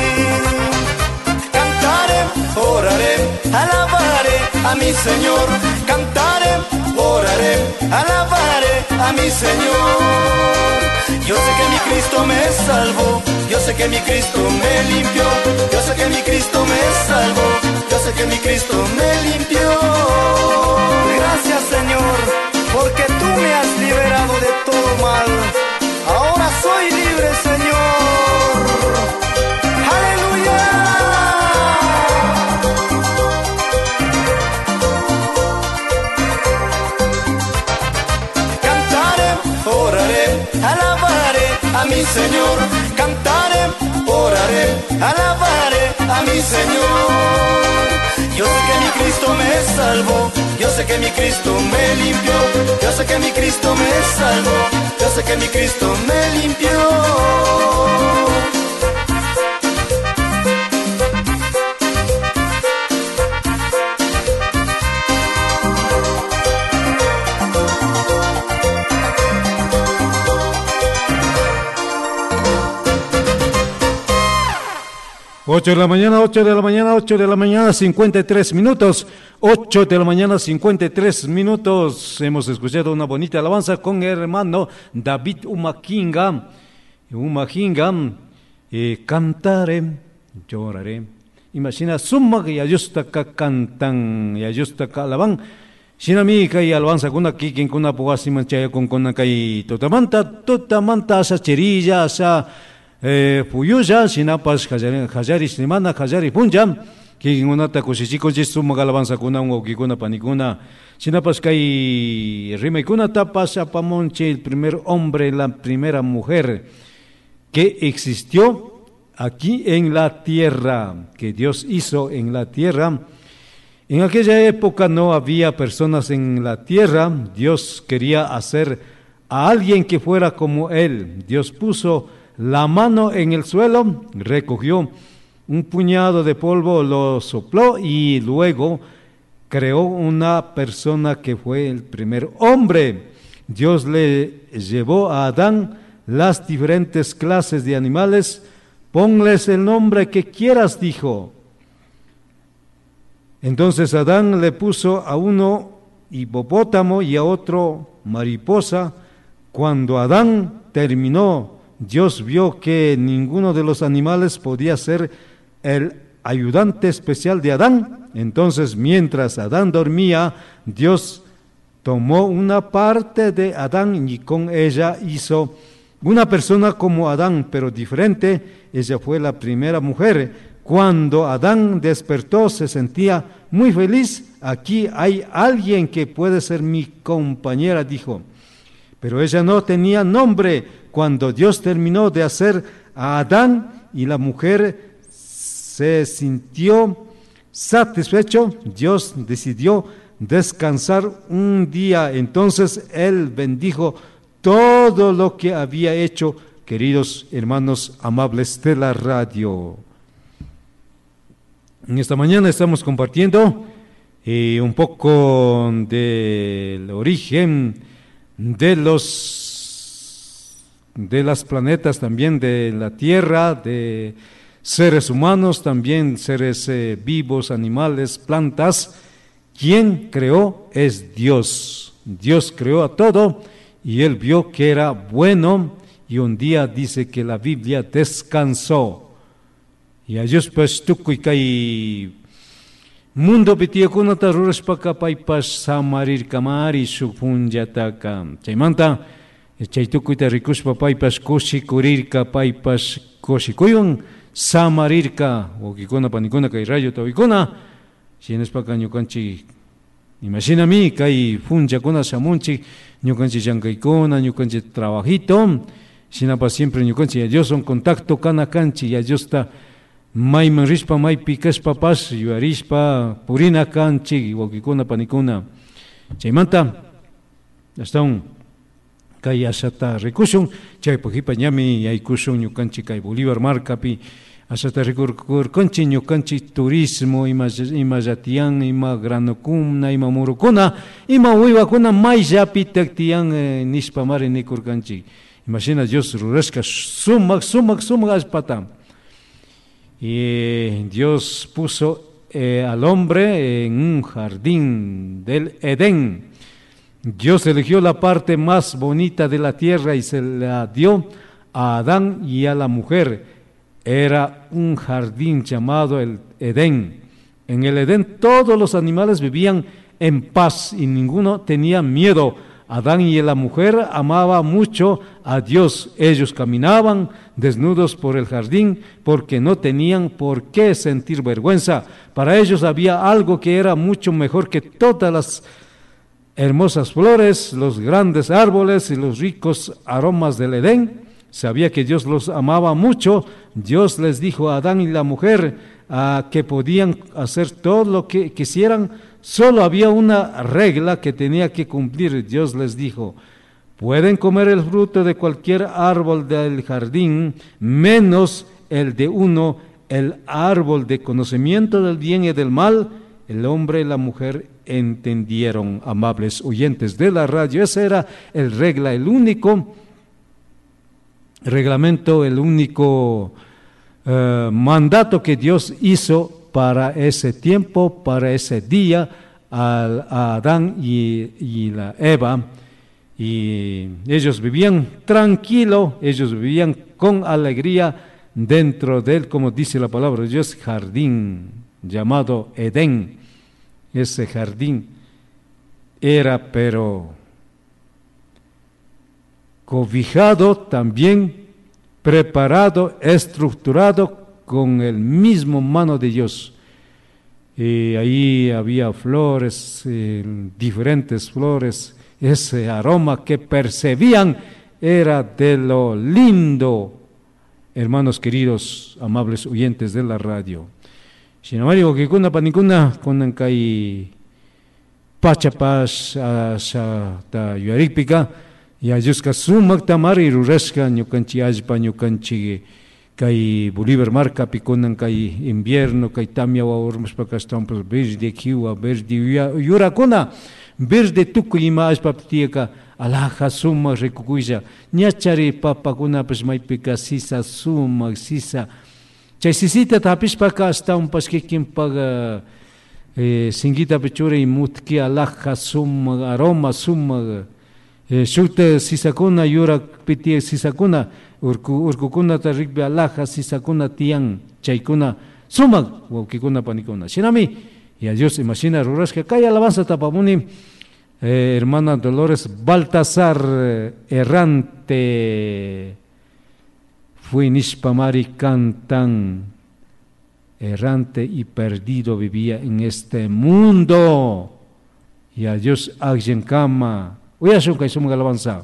Cantaré, oraré, alabaré a mi Señor, cantaré, oraré, alabaré a mi Señor. Yo sé que mi Cristo me salvó, yo sé que mi Cristo me limpió, yo sé que mi Cristo me salvó, yo sé que mi Cristo me limpió. Gracias Señor, porque tú me has liberado de todo mal. Ahora soy libre Señor. ¡Aleluya! Cantaré, oraré, alabaré a mi Señor, cantaré, oraré, alabaré a mi Señor. Yo sé que mi Cristo me salvó, yo sé que mi Cristo me limpió, yo sé que mi Cristo me salvó, yo sé que mi Cristo me limpió. 8 de la mañana, 8 de la mañana, 8 de la mañana, 53 minutos. 8 de la mañana, 53 minutos. Hemos escuchado una bonita alabanza con el hermano David Umajinga. Cantaré, lloraré. Imagina, summa que ayustaka cantan, y ayustaka alaban. Sinami kay alabanza kuna kikin kuna puwasi manchaya con kay totamanta asa cherilla asa Puyuya, sinapas Hajari Slimana, Hajari Punjam, kikinunata kushichikunchis sumak alabanzakunawan wawkikuna panikuna. Shinapas kay rimaykunatapas apamunchik el primer hombre, la primera mujer que existió aquí en la tierra, que Dios hizo en la tierra. En aquella época no había personas en la tierra. Dios quería hacer a alguien que fuera como Él. Dios puso la mano en el suelo, recogió un puñado de polvo, lo sopló y luego creó una persona que fue el primer hombre. Dios le llevó a Adán las diferentes clases de animales. Ponles el nombre que quieras, dijo. Entonces Adán le puso a uno hipopótamo y a otro mariposa. Cuando Adán terminó, Dios vio que ninguno de los animales podía ser el ayudante especial de Adán. Entonces, mientras Adán dormía, Dios tomó una parte de Adán y con ella hizo una persona como Adán, pero diferente. Ella fue la primera mujer. Cuando Adán despertó, se sentía muy feliz. Aquí hay alguien que puede ser mi compañera, dijo. Pero ella no tenía nombre. Cuando Dios terminó de hacer a Adán y la mujer se sintió satisfecho, Dios decidió descansar un día. Entonces Él bendijo todo lo que había hecho. Queridos hermanos amables de la radio, en esta mañana estamos compartiendo un poco del origen de las planetas, también de la Tierra, de seres humanos, también seres vivos, animales, plantas. Quien creó es Dios. Dios creó a todo y Él vio que era bueno, y un día dice que la Biblia descansó. Y ayus pues tukuy kay mundo pitiyakunata rurashpaka paypas samarir kamari supunjataka. Chaymanta chay tukuyta rikushpa paypas kushikurirka, paypas kushikuywan samarirka. Wawkikuna panikuna kay rayo tawikuna shinashpaka ñukanchik imashinami kay punchakuna shamunchik ñukanchik llankaykuna, ñukanchik trabajito, shinapas siempre ñukanchik Dios son contacto kana kanchik Diosta mayman rishpa maypi kashpapas yuarishpa purina kanchik wawkikuna panikuna. Chaymanta astawan kay ashata rikushun, chaypajipa ñami yaykushun ñukanchik kay Bolívar marcapi. Ashata rikurkanchik ñukanchik turismo, ima llatiyan, ima granukuna, ima murukuna, ima wiwakuna mayllapi taktiyan nishpamari nikurkanchik. Imagina Dios rurashka sumak allpata. Y Dios puso al hombre en un jardín del Edén. Dios eligió la parte más bonita de la tierra y se la dio a Adán y a la mujer. Era un jardín llamado el Edén. En el Edén todos los animales vivían en paz y ninguno tenía miedo. Adán y la mujer amaban mucho a Dios. Ellos caminaban desnudos por el jardín porque no tenían por qué sentir vergüenza. Para ellos había algo que era mucho mejor que todas las hermosas flores, los grandes árboles y los ricos aromas del Edén. Sabía que Dios los amaba mucho. Dios les dijo a Adán y la mujer que podían hacer todo lo que quisieran. Solo había una regla que tenía que cumplir. Dios les dijo: pueden comer el fruto de cualquier árbol del jardín, menos el de uno, el árbol de conocimiento del bien y del mal. El hombre y la mujer entendieron, amables oyentes de la radio. Esa era el regla, el único reglamento, el único mandato que Dios hizo para ese tiempo, para ese día, a Adán y la Eva. Y ellos vivían tranquilo, ellos vivían con alegría dentro del, como dice la palabra de Dios, jardín llamado Edén. Ese jardín era pero cobijado también, preparado, estructurado con el mismo mano de Dios. ahí había flores, diferentes flores, ese aroma que percibían era de lo lindo, hermanos queridos, amables oyentes de la radio. Sinamari que kuna panikuna kunan kay pachapas sa ta yuaripika ya yuska sumak tamari rurashka ñukanchi allpa ñukanchi kay Bolívar marca pikunan kay invierno kay tamia waurmashpa kastampas verde kiwa verde yurakuna verde tukuy ima allpa tieka alaja sumak rikukuylla ñachari papakunapas maypika sisa sumak sisa chay sisita tapishpaka astawan kikinpaga singita pechura y mutki alaja sumak aroma sumak shukta sisakuna yurak piti sisakuna urkukuna tarikbi alaja sisakuna tiyan chaykuna sumak wawkikuna panikuna shinami y a Dios imagina rurashka kay alabanza tapamuni hermana Dolores Baltasar errante fue nishpamari cantan errante y perdido vivía en este mundo y a Dios alguien cama uyashun kay sumag alabanza.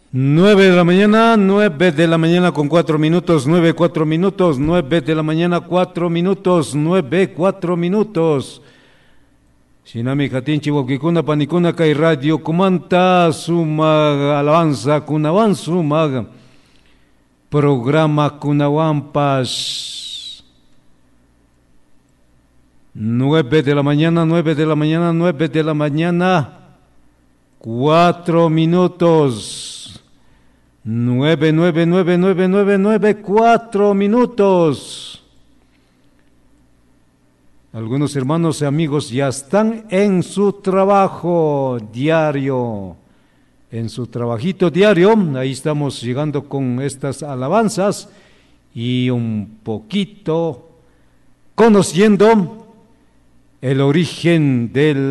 9 de la mañana, 9 de la mañana con 4 minutos, 9, 4 minutos, 9 de la mañana, 4 minutos, 9, 4 minutos. Sinami Katinchi Wokikuna Panikuna Kai Radio Kumanta Sumag Alabanza Kunawan Sumag Programa Kunawampas 9 de la mañana, 9 de la mañana, 9 de la mañana 4 minutos 9, 9, 9, 9, 9, 9, 4 minutos. Algunos hermanos y amigos ya están en su trabajo diario, en su trabajito diario. Ahí estamos llegando con estas alabanzas y un poquito conociendo el origen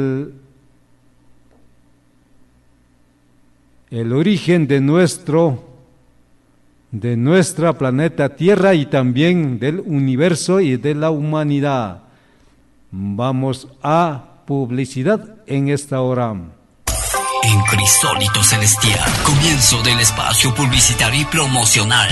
de nuestra planeta Tierra y también del universo y de la humanidad. Vamos a publicidad en esta hora. En Crisólito Celestial, comienzo del espacio publicitario y promocional.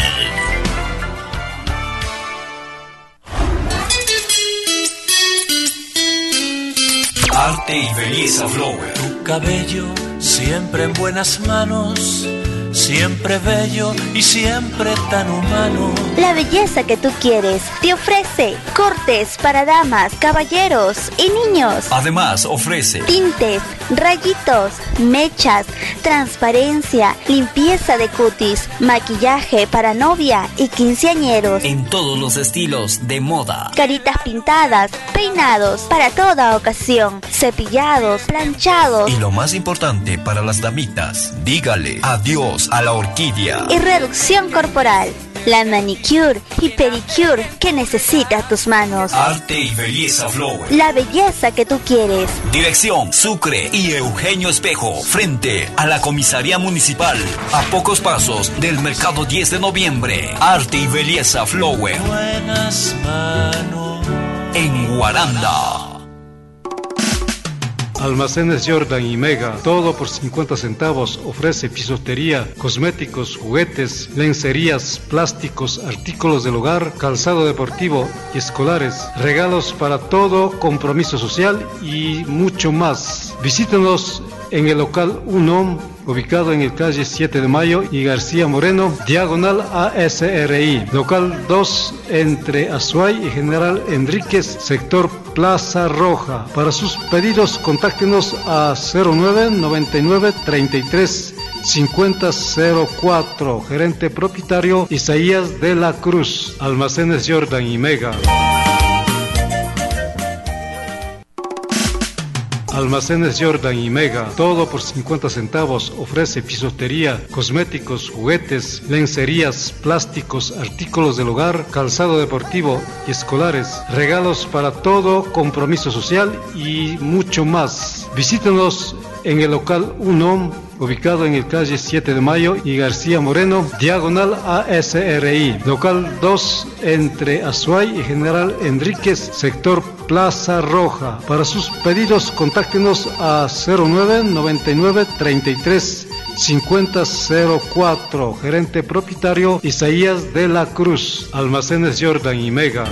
Arte y belleza Flower. Tu cabello siempre en buenas manos, siempre bello y siempre tan humano. La belleza que tú quieres te ofrece cortes para damas, caballeros y niños. Además ofrece tintes, rayitos, mechas, transparencia, limpieza de cutis, maquillaje para novia y quinceañeros. En todos los estilos de moda. Caritas pintadas, peinados para toda ocasión, cepillados, planchados. Y lo más importante para las damitas, dígale adiós a la orquídea. Y reducción corporal, la manicure y pedicure que necesitas tus manos. Arte y belleza Flower. La belleza que tú quieres. Dirección Sucre y Eugenio Espejo, frente a la comisaría municipal, a pocos pasos del mercado 10 de noviembre. Arte y belleza Flower. Buenas manos. En Guaranda. Almacenes Jordan y Mega, todo por 50 centavos, ofrece pisotería, cosméticos, juguetes, lencerías, plásticos, artículos del hogar, calzado deportivo y escolares, regalos para todo compromiso social y mucho más. Visítenos en el local 1, ubicado en el calle 7 de Mayo y García Moreno, diagonal ASRI. Local 2, entre Azuay y General Enríquez, sector Plaza Roja. Para sus pedidos, contáctenos a 0999-33-5004. Gerente propietario Isaías de la Cruz. Almacenes Jordan y Mega. Almacenes Jordan y Mega, todo por 50 centavos, ofrece pisotería, cosméticos, juguetes, lencerías, plásticos, artículos del hogar, calzado deportivo y escolares, regalos para todo compromiso social y mucho más. Visítenos en el local 1, ubicado en el calle 7 de Mayo y García Moreno, diagonal ASRI. Local 2, entre Azuay y General Enríquez, sector Plaza Roja. Para sus pedidos, contáctenos a 0999-33-5004. Gerente propietario Isaías de la Cruz. Almacenes Jordan y Mega.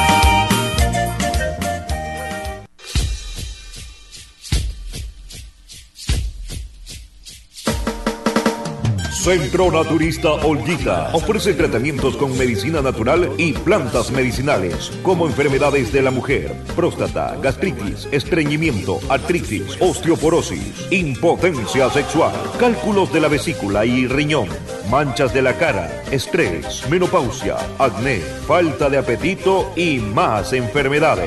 Centro Naturista Olguita ofrece tratamientos con medicina natural y plantas medicinales como enfermedades de la mujer, próstata, gastritis, estreñimiento, artritis, osteoporosis, impotencia sexual, cálculos de la vesícula y riñón, manchas de la cara, estrés, menopausia, acné, falta de apetito y más enfermedades.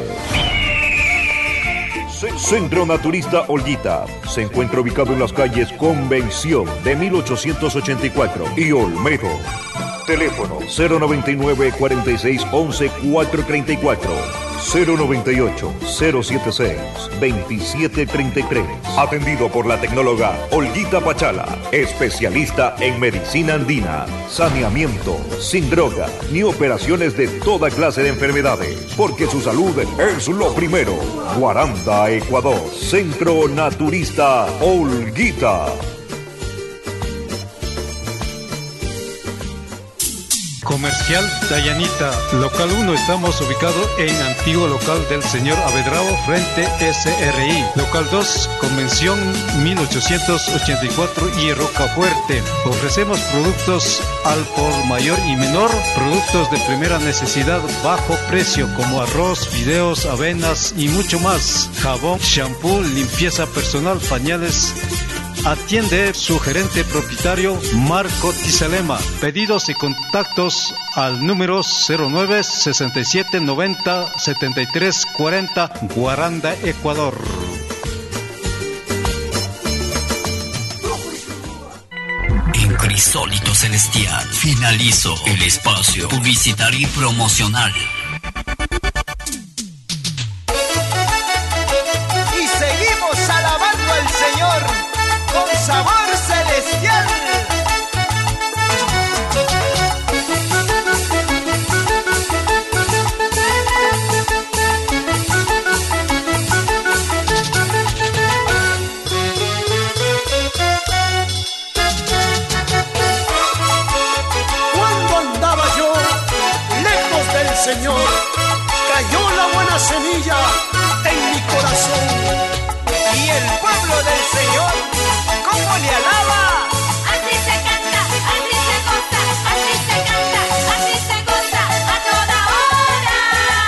Centro Naturista Olguita se encuentra ubicado en las calles Convención de 1884 y Olmedo. Teléfono 099 46 11 434 098 076 2733. Atendido por la tecnóloga Olguita Pachala, especialista en medicina andina, saneamiento, sin droga ni operaciones de toda clase de enfermedades, porque su salud es lo primero. Guaranda, Ecuador. Centro Naturista Olguita. Comercial Dayanita, local 1, estamos ubicados en antiguo local del señor Abedrao frente SRI. Local 2, Convención 1884 y Rocafuerte. Ofrecemos productos al por mayor y menor, productos de primera necesidad bajo precio como arroz, fideos, avenas y mucho más. Jabón, shampoo, limpieza personal, pañales. Atiende su gerente propietario Marco Tizalema. Pedidos y contactos al número 09 67 90 73 40, Guaranda, Ecuador. En Crisólito Celestial finalizo el espacio publicitario y promocional. Y seguimos alabando al Señor con sabor celestial. Cuando andaba yo lejos del Señor, cayó la buena semilla en mi corazón. Y el pueblo del Señor, ¿cómo le alaba? Así se canta, así se goza, así se canta, así se goza a toda hora.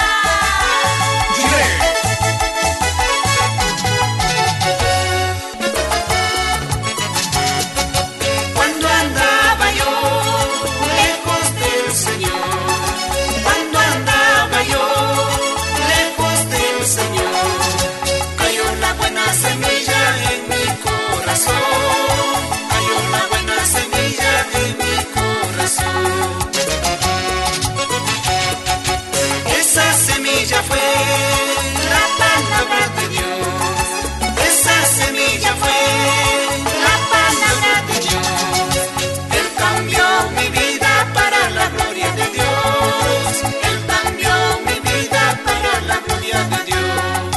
Cuando andaba yo lejos del Señor, cuando andaba yo lejos del Señor, cayó la buena semilla en mi corazón, cayó la buena semilla en mi corazón. Esa semilla fue la palabra de Dios, esa semilla fue la palabra de Dios. Él cambió mi vida para la gloria de Dios, Él cambió mi vida para la gloria de Dios.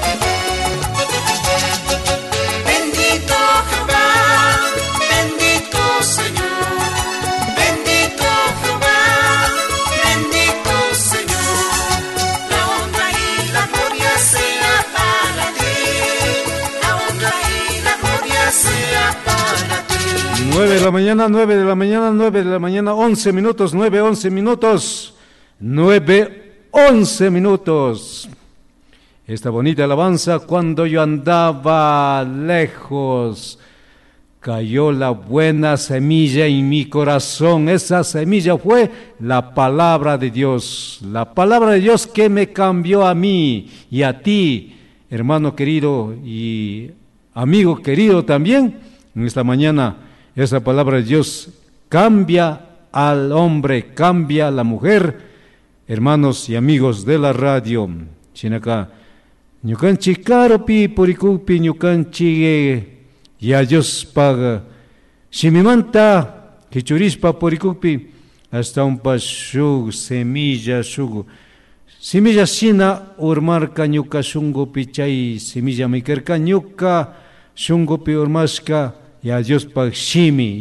Bendito Jehová, bendito Señor, bendito Jehová, bendito Señor. La honra y la gloria sea para ti, la honra y la gloria sea para ti. 9 de la mañana, 9 de la mañana, 9 de la mañana, 11 minutos, 9, 11 minutos, 9, 11 minutos. Esta bonita alabanza, cuando yo andaba lejos, cayó la buena semilla en mi corazón. Esa semilla fue la palabra de Dios que me cambió a mí y a ti, hermano querido y amigo querido también. En esta mañana, esa palabra de Dios cambia al hombre, cambia a la mujer. Hermanos y amigos de la radio, Chinacá, ñukanchi karopi purikupi ñukanchi ya Dios paga shimimanta kichurispa purikupi hasta un pashu semilla shina urmarka ñuka shungupi chay semilla mikerka ñuka shungupi urmashka ya Dios pag shimi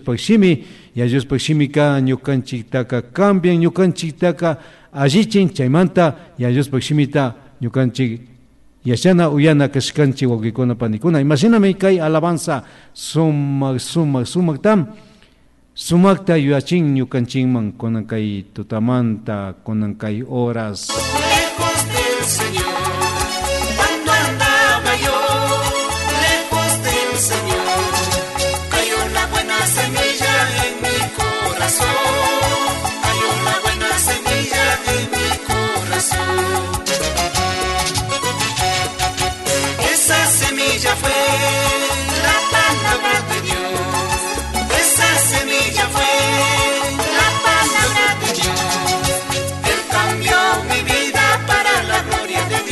ka ñukanchik taka cambian ñukanchik taka allichin chaymanta ya Dios pag shimita ñukanchik Yashana uyana kashkanchi wawkikuna panikuna. Imagíname kay alabanza sumak tam sumakta yuyachin ñukanchinman kunan kay tutamanta kunan kay horas. Lejos del Señor, cuando andaba yo lejos del Señor, cayó la buena semilla en mi corazón, cayó la buena semilla en mi corazón. Esa semilla fue la palabra de Dios, esa semilla fue la palabra de Dios. Él cambió mi vida para la gloria de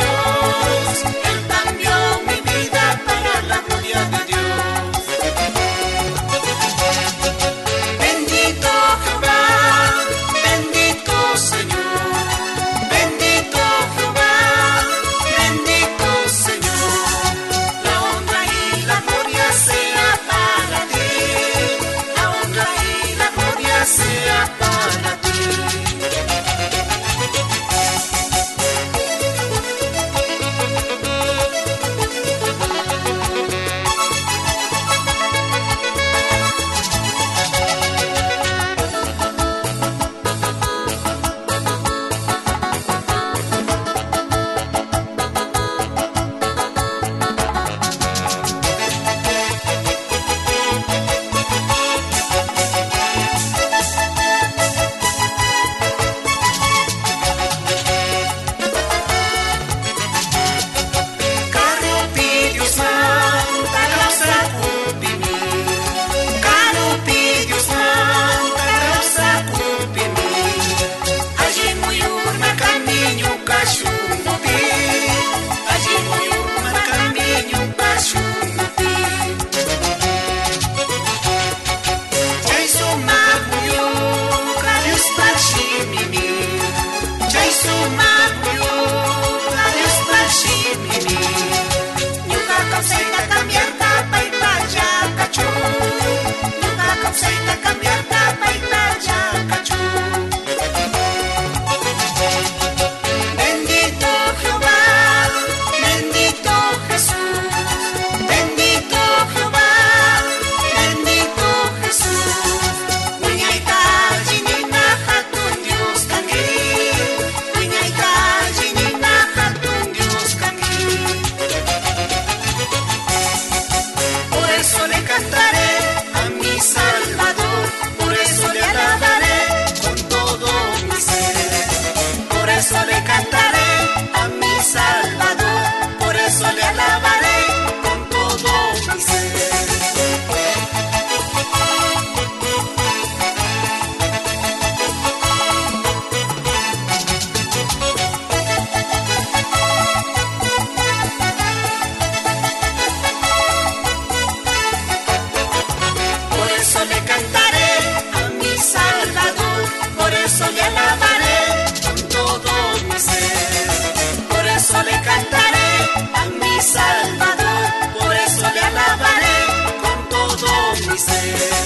ser.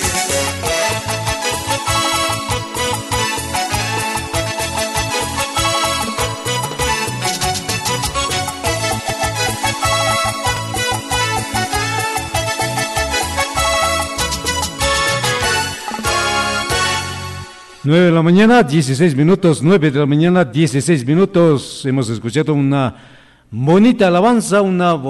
9 de la mañana, 16 minutos, 9 de la mañana, 16 minutos. Hemos escuchado una bonita alabanza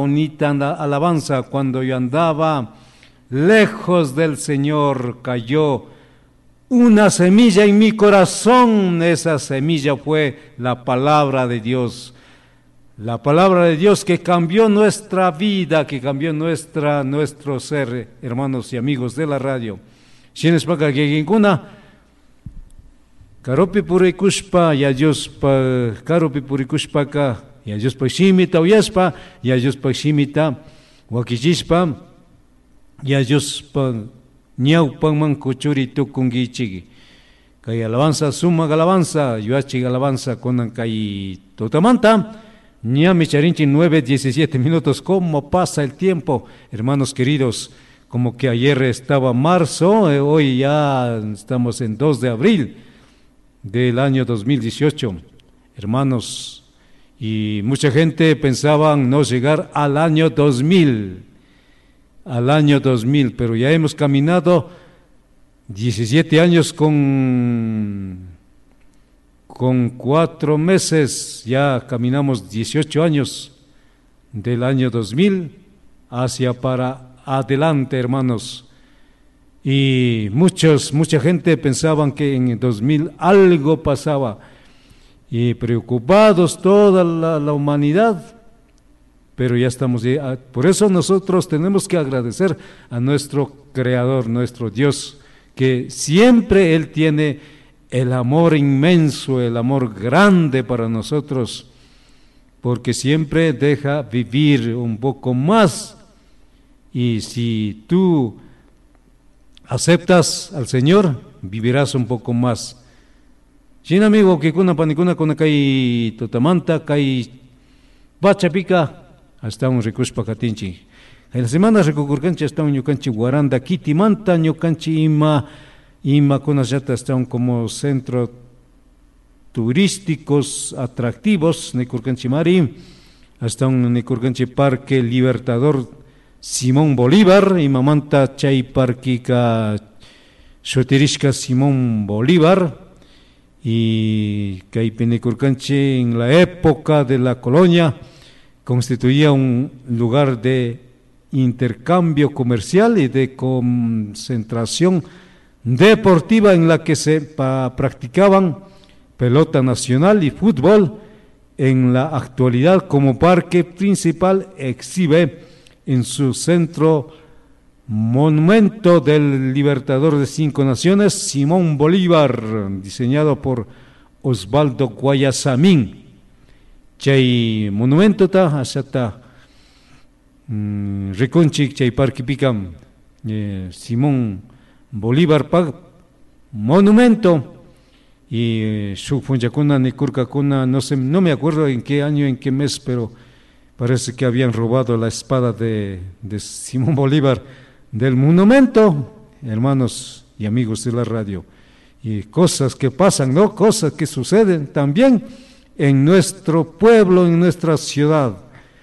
cuando yo andaba lejos del Señor, cayó una semilla en mi corazón. Esa semilla fue la palabra de Dios. La palabra de Dios que cambió nuestra vida, que cambió nuestro ser, hermanos y amigos de la radio. Shines paka geginkuna, karopi purikushpa, yayuspa, karopi purikushpaka, yayuspa shimita uyaspa, yayuspa shimita wakichispa, yayuspa ñaupanman kuchuri tukungichigi. Kay alabanza, suma alabanza, yuachi alabanza konan kay totamanta. Ñami charinchi 9:17 minutos. ¿Cómo pasa el tiempo, hermanos queridos? Como que ayer estaba marzo, hoy ya estamos en 2 de abril del año 2018, hermanos, y mucha gente pensaba no llegar al año 2000, pero ya hemos caminado 17 años con 4 meses, ya caminamos 18 años del año 2000 hacia para adelante, hermanos. Y mucha gente pensaban que en el 2000 algo pasaba, y preocupados toda la humanidad, pero ya estamos, por eso nosotros tenemos que agradecer a nuestro Creador, nuestro Dios, que siempre Él tiene el amor inmenso, el amor grande para nosotros, porque siempre deja vivir un poco más. Y si tú aceptas al Señor, vivirás un poco más. Sin amigo, que kuna panicuna kuna kai totamanta, kai bachapica, hasta un recuspa catinchi. En la semana recurcanchi hasta un yucanchi guaranda, kitimanta, yucanchi ima kunashata están como centros turísticos atractivos, Necurcanchi Mari, hasta un Necurcanchi Parque Libertador Simón Bolívar, y mamanta chay parquica Xotirishka Simón Bolívar, y Caipenecurcanchi en la época de la colonia constituía un lugar de intercambio comercial y de concentración deportiva en la que se practicaban pelota nacional y fútbol. En la actualidad, como parque principal, exhibe en su centro monumento del libertador de 5 naciones, Simón Bolívar, diseñado por Osvaldo Guayasamín. Chay monumento ta hasta Riconchi, chay parque picam Simón Bolívar monumento, y su funchacuna ni curcacuna, no me acuerdo en qué año, en qué mes, pero parece que habían robado la espada de Simón Bolívar del monumento, hermanos y amigos de la radio. Y cosas que pasan, ¿no? Cosas que suceden también en nuestro pueblo, en nuestra ciudad,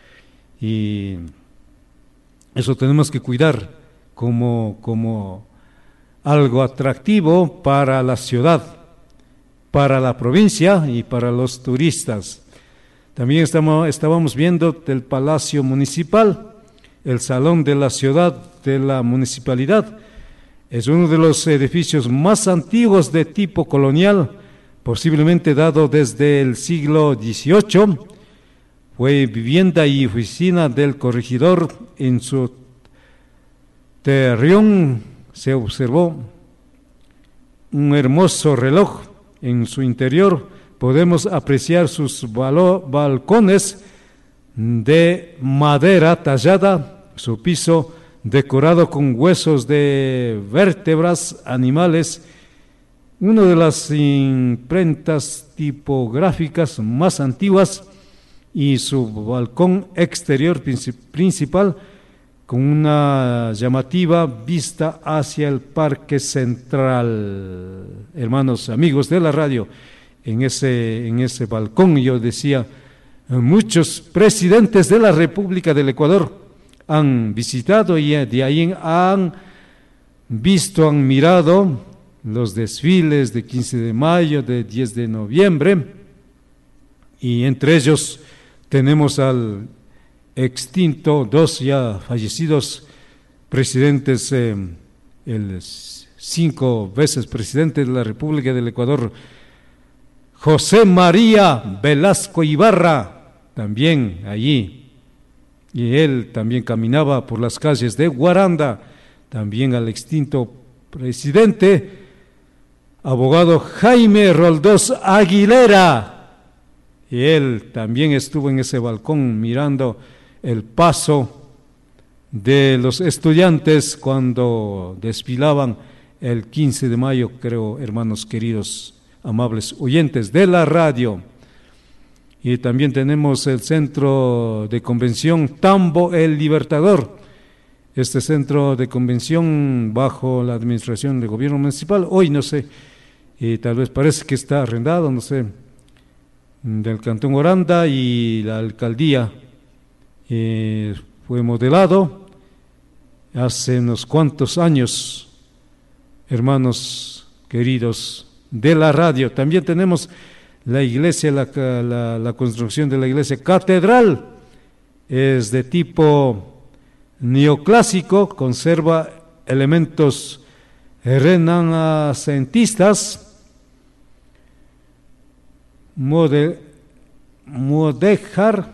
y eso tenemos que cuidar como algo atractivo para la ciudad, para la provincia y para los turistas. También estábamos viendo del Palacio Municipal, el Salón de la Ciudad de la Municipalidad. Es uno de los edificios más antiguos de tipo colonial, posiblemente dado desde el siglo XVIII. Fue vivienda y oficina del corregidor. En su terrión se observó un hermoso reloj. En su interior podemos apreciar sus balcones de madera tallada, su piso decorado con huesos de vértebras animales, una de las imprentas tipográficas más antiguas, y su balcón exterior principal con una llamativa vista hacia el Parque Central. Hermanos, amigos de la radio, en ese balcón yo decía, muchos presidentes de la República del Ecuador han visitado y de ahí han visto, han mirado los desfiles de 15 de mayo, de 10 de noviembre, y entre ellos tenemos al extinto, dos ya fallecidos presidentes, el 5 veces presidente de la República del Ecuador, José María Velasco Ibarra, también allí, y él también caminaba por las calles de Guaranda. También al extinto presidente, abogado Jaime Roldós Aguilera, y él también estuvo en ese balcón mirando el paso de los estudiantes cuando desfilaban el 15 de mayo, creo, hermanos queridos, amables oyentes de la radio. Y también tenemos el centro de convención Tambo el Libertador. Este centro de convención bajo la administración del gobierno municipal, hoy no sé, tal vez parece que está arrendado, no sé, del Cantón Guaranda, y la alcaldía fue modelado hace unos cuantos años, hermanos queridos de la radio. También tenemos la iglesia, la construcción de la iglesia catedral, es de tipo neoclásico, conserva elementos renacentistas, mudéjar,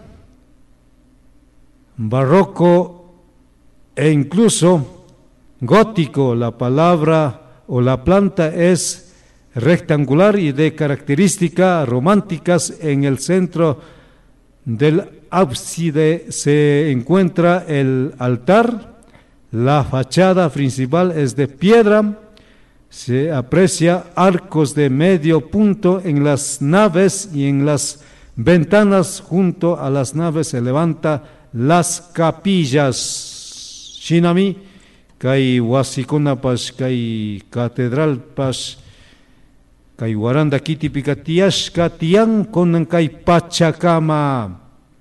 barroco e incluso gótico. La palabra o la planta es rectangular y de características románticas. En el centro del ábside se encuentra el altar. La fachada principal es de piedra. Se aprecia arcos de medio punto en las naves y en las ventanas. Junto a las naves se levanta las capillas. Shinami kai wasikuna pas kai catedral pas kai Guaranda kiti pikatiashka tian con kai Pachacama.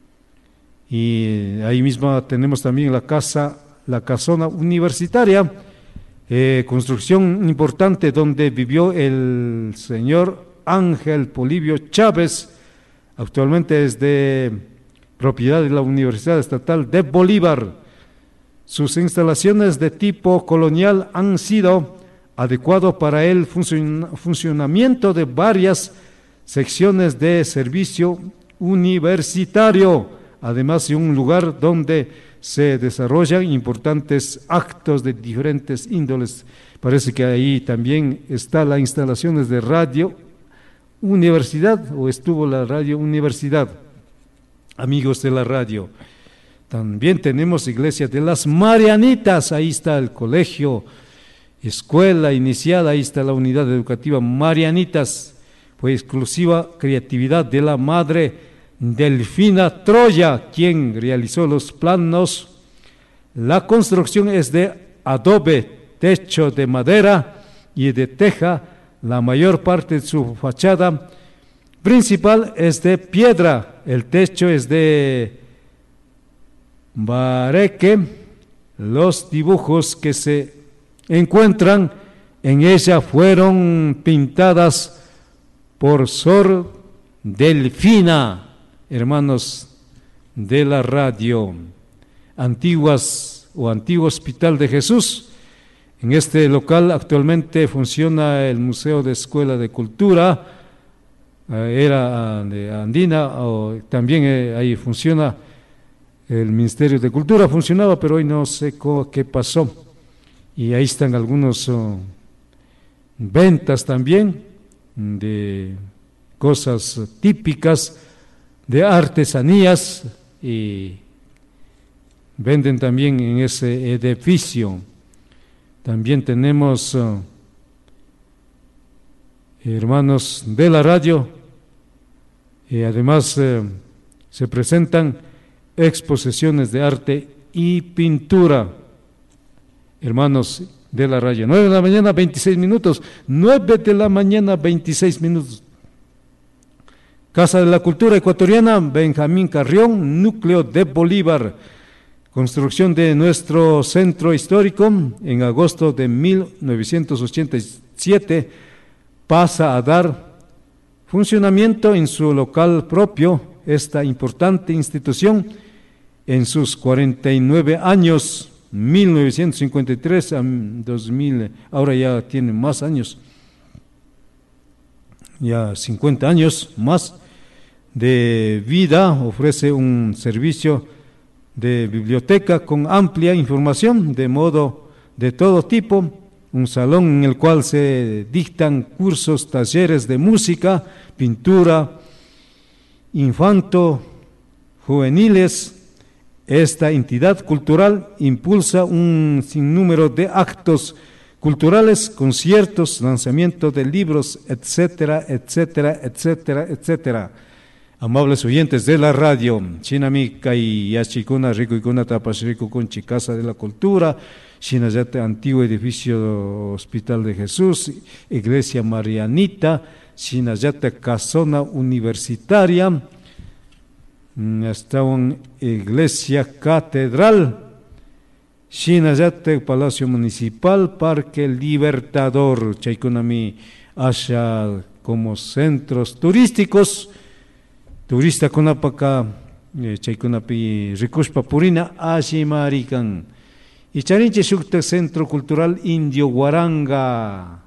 Y ahí mismo tenemos también la casona universitaria, construcción importante donde vivió el señor Ángel Polibio Chávez. Actualmente es de propiedad de la Universidad Estatal de Bolívar. Sus instalaciones de tipo colonial han sido adecuadas para el funcionamiento de varias secciones de servicio universitario, además de un lugar donde se desarrollan importantes actos de diferentes índoles. Parece que ahí también está las instalaciones de radio universidad, o estuvo la radio universidad. Amigos de la radio, también tenemos iglesia de las Marianitas. Ahí está el colegio, escuela iniciada, ahí está la unidad educativa Marianitas. Fue exclusiva creatividad de la madre Delfina Troya, quien realizó los planos. La construcción es de adobe, techo de madera y de teja. La mayor parte de su fachada principal es de piedra. El techo es de bareque. Los dibujos que se encuentran en ella fueron pintadas por Sor Delfina. Hermanos de la radio, antiguo Hospital de Jesús. En este local actualmente funciona el Museo de Escuela de Cultura, era de Andina, o también ahí funciona el Ministerio de Cultura, funcionaba, pero hoy no sé qué pasó. Y ahí están algunos ventas también de cosas típicas, de artesanías, y venden también en ese edificio. También tenemos, hermanos de la radio, y además se presentan exposiciones de arte y pintura. Hermanos de la radio, 9 de la mañana 26 minutos, 9 de la mañana 26 minutos. Casa de la Cultura Ecuatoriana, Benjamín Carrión, núcleo de Bolívar. Construcción de nuestro centro histórico en agosto de 1987 pasa a dar funcionamiento en su local propio. Esta importante institución en sus 49 años, 1953 a 2000, ahora ya tiene más años, ya 50 años más de vida, ofrece un servicio de biblioteca con amplia información de todo tipo, un salón en el cual se dictan cursos, talleres de música, pintura, infanto, juveniles. Esta entidad cultural impulsa un sinnúmero de actos culturales, conciertos, lanzamiento de libros, etcétera, etcétera, etcétera, etcétera. Amables oyentes de la radio, Chinamica y Yachicuna, Rico y Cuna, Tapas Rico, Conchi, Casa de la Cultura, Chinayate, antiguo edificio Hospital de Jesús, Iglesia Marianita, Chinayate, Casona Universitaria, hasta una iglesia catedral, Chinayate, Palacio Municipal, Parque Libertador, Chaikunami, Asha como centros turísticos, turista Kunapaka, Chaikunapi, Rikushpa Purina, Ashimarikan, y Charinche Shukta, Centro Cultural Indio Guaranga,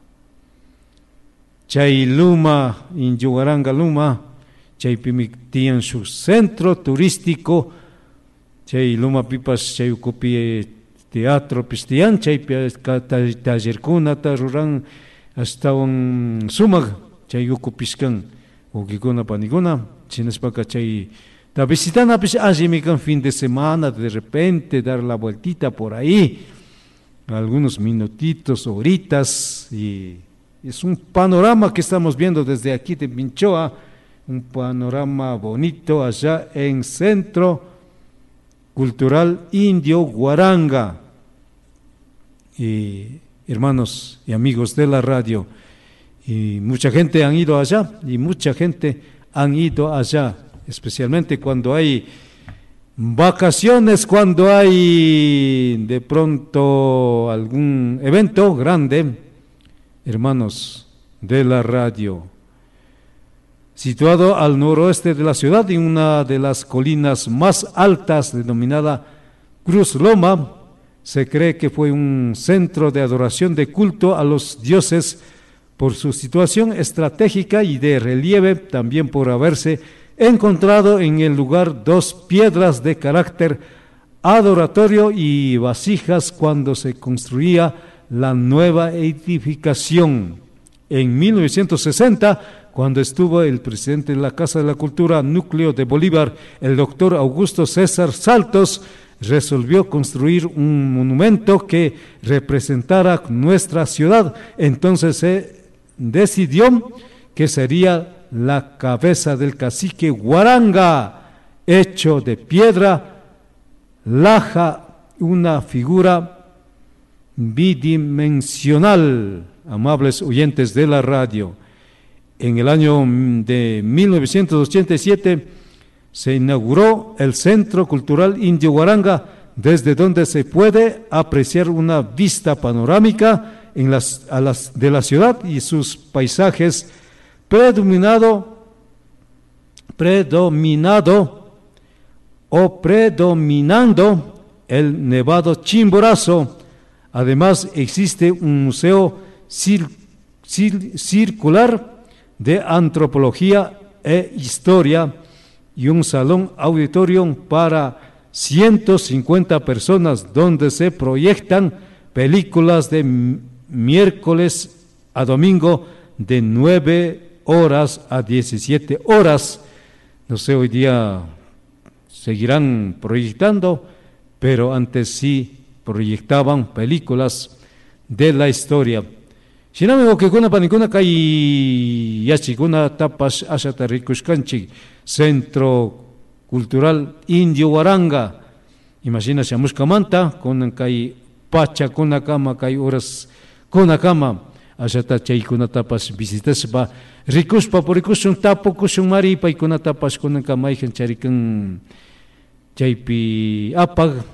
Chailuma, Indio Guaranga Luma, Chaipimictian su centro turístico, Chailuma Pipas, Chayukupi Teatro Pistian, Chaypia Taruran, hasta un Sumag, Chayukupiscan, Ukikuna Paniguna, Chinespaka Chay. La visitana pues mican fin de semana, de repente dar la vueltita por ahí, algunos minutitos, horitas, y es un panorama que estamos viendo desde aquí de Pinchoa, un panorama bonito allá en Centro Cultural Indio Guaranga. Y hermanos y amigos de la radio, y mucha gente han ido allá, especialmente cuando hay vacaciones, cuando hay de pronto algún evento grande. Hermanos de la radio, situado al noroeste de la ciudad, en una de las colinas más altas, denominada Cruz Loma, se cree que fue un centro de adoración, de culto a los dioses, por su situación estratégica y de relieve, también por haberse encontrado en el lugar dos piedras de carácter adoratorio y vasijas cuando se construía la nueva edificación. En 1960, cuando estuvo el presidente de la Casa de la Cultura, núcleo de Bolívar, el doctor Augusto César Saltos, resolvió construir un monumento que representara nuestra ciudad. Entonces se decidió que sería la cabeza del cacique Guaranga, hecho de piedra laja, una figura bidimensional. Amables oyentes de la radio, en el año de 1987 se inauguró el Centro Cultural Indio Guaranga, desde donde se puede apreciar una vista panorámica de la ciudad y sus paisajes, predominando el Nevado Chimborazo. Además existe un museo circular de antropología e historia y un salón auditorio para 150 personas, donde se proyectan películas de miércoles a domingo de 9 horas a 17 horas. No sé, hoy día seguirán proyectando, pero antes sí proyectaban películas de la historia. Shinami que kuna panikuna kai yachikuna tapas ashatarikushkanchi, Centro Cultural Indio Guaranga, Imagina shamushkamanta kunan kay pachakunakama kay horas kunakama ashata chaykunatapas visitaspa rikuspa purikusun tapukusun mari paykunatapas kunanka mayjan charikan chaypi apag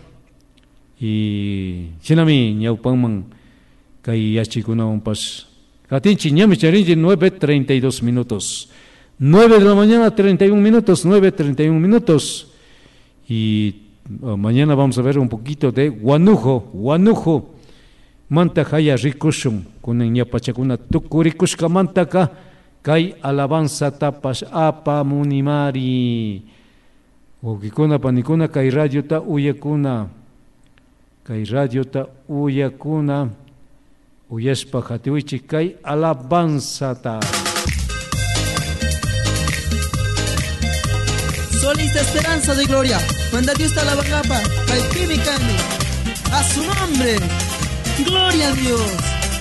y shinami ñawpanman kay yachikunawanpas katinchi ñami charinchi 9:32 minutos 9 de la mañana 31 minutos 9:31 minutos y mañana vamos a ver un poquito de Guanujo manta haya rikushun kunan ñapachakuna tukurikushka mantaka kay alabanza tapas apa munimari wakikuna panikuna kay radiota uyakuna uyaspa hatiwichi kay alabanza ta Solista Esperanza de Gloria, manda Dios ta la bagapa, kay Pimikami, a su nombre. ¡Gloria a Dios!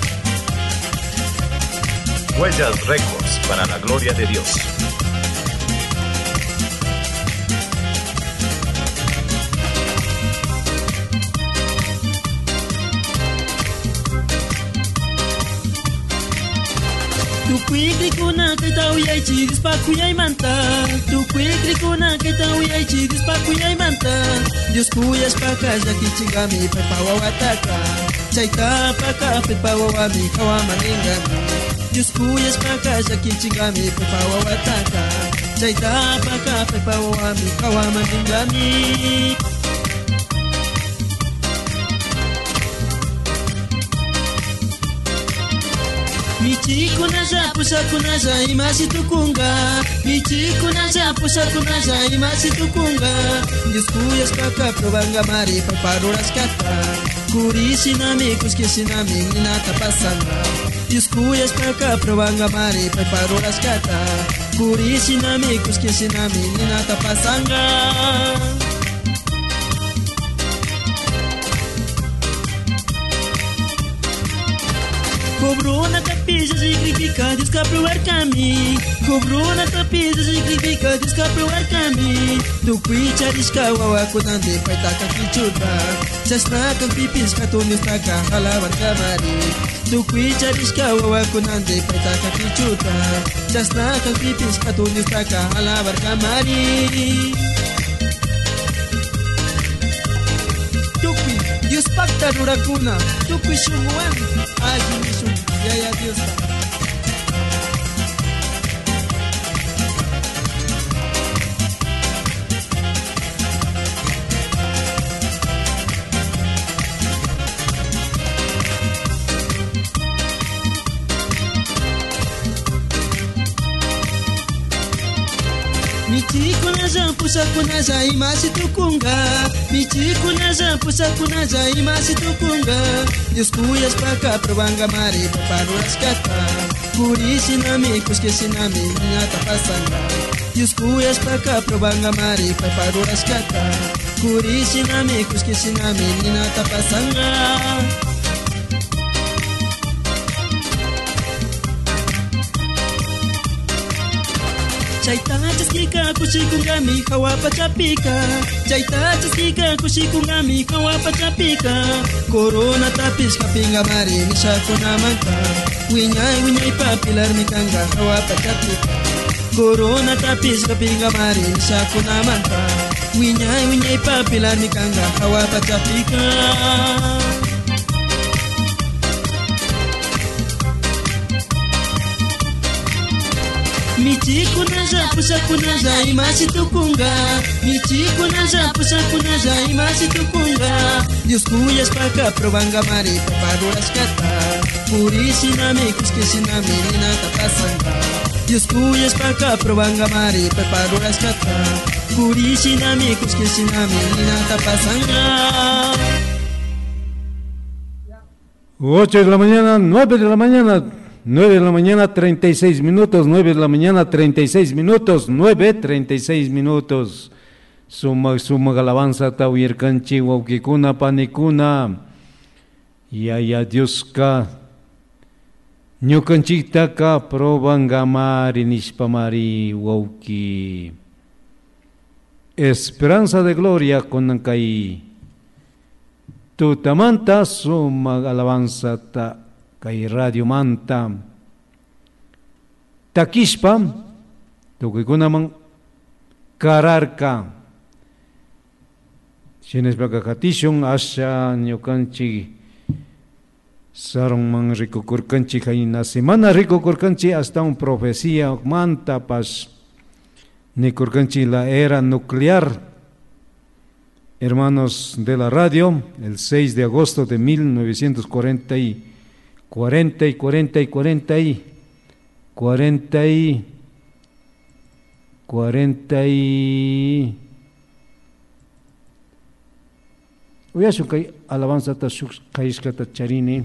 Huellas Records para la gloria de Dios. Tukuikrikuna kita uyay chidis pa kuyay manta. Tukuikrikuna kita uyay chidis pa kuyay manta. Dios kuyas pa kaya kichigami pa pawawataka. Chaita pa ka pawawami kawamaningami. Dios kuyas pa kaya kichigami pa pawawataka. Chaita pa ka pawawami kawamaningami. Michikunaja pusakunaja imashitukunga. Michikunaja pusakunaja imashitukunga. Dios kuyas paka probanga mari paparuras kata. Kurisinami kuskisinami ninata pasanga. Dios kuyas paka probanga mari paparuras kata. Kurisinami kuskisinami ninata pasanga. Cobrona tapisa significa Dios que probar kami. Cobrona tapisa significa Dios que probar kami. Tu kuicha diska wawa kunande paitaka kichuta. Chasna kang pipis katunios taka halabar kamari. Tu kuicha diska wawa kunande paitaka kichuta. Chasna kang pipis katunios taka halabar kamari. Dios pacta rurakuna, tukuy shumuan, ay gumisum, yaya Dios ta. Michikunaja pusakunaja imashitukunga. Michikunaja pusakunaja imashitukunga. Dios kuyas paka probanga mari paparuras kata. Kurisinami kuskisinami ninata pasanga. Dios kuyas paka probanga mari paparuras kata. Kurisinami kuskisinami ninata pasanga. Chaita chaskika kushikungami hawapa chapika. Chaita chaskika kushikungami hawapa chapika. Corona tapis kapinga mari nishakuna manka. Winyay papilar mikanga hawapa chapika. Corona tapis kapinga mari nishakuna manka. Winyay papilar mikanga hawapa chapika. Michikunaja pusakunaja imashitukunga. Michikunaja pusakunaja imashitukunga. Dios kuyas paka probanga mari paparuras kata. Kurisinami kuskisinami ninata pasanga. Dios kuyas paka probanga mari paparuras kata. Kurisinami kuskisinami ninata pasanga. 8 de la mañana, 9 de la mañana. 9 de la mañana, 36 minutos, 9 de la mañana, 36 minutos, 9:36 minutos. Suma alabanza tawir kanchi waukikuna panikuna. Yaya Dios ka. Ñukanchikta ka probangamari nishpamari wauki. Esperanza de gloria konankay tutamanta suma alabanza ta kay radio manta takishpa tukuykunaman kararka Chinespa katishun asha ñukanchik saronman rikukurkanchik hayna semana rikukurkanchik hasta un profecía manta pas nikurkanchik la era nuclear. Hermanos de la radio, el 6 de agosto de 1940 y 40 y 40 y 40 y 40 y 40 y Uyashukay alabanza ta kaishkata charini.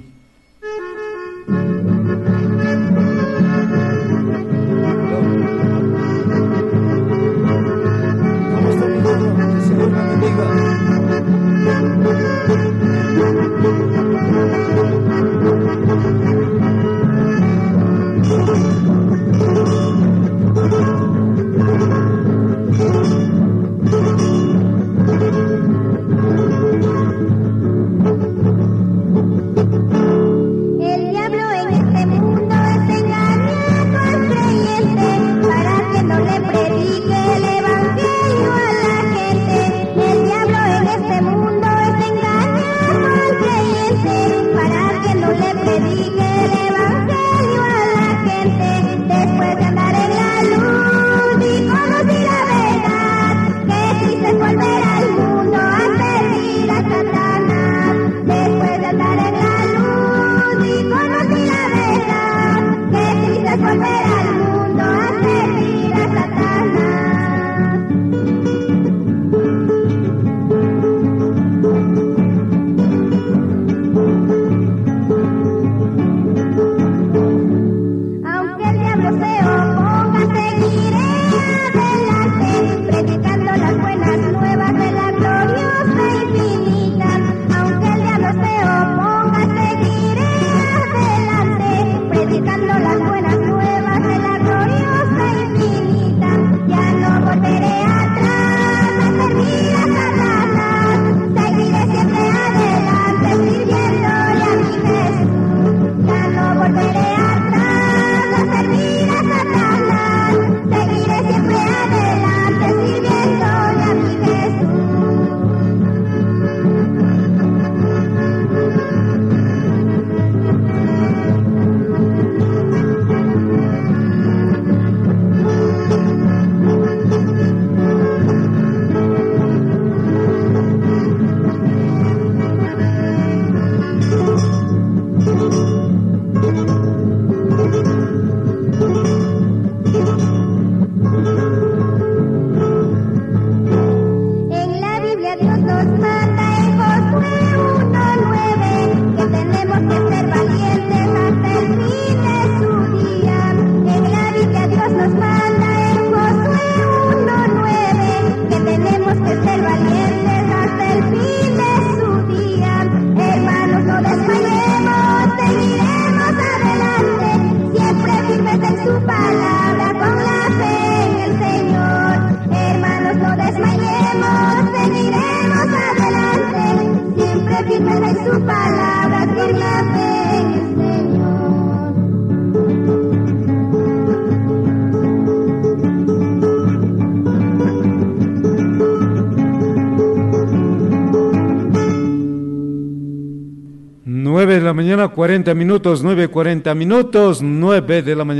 Mañana 40 minutos, 9:40 minutos, 9 de la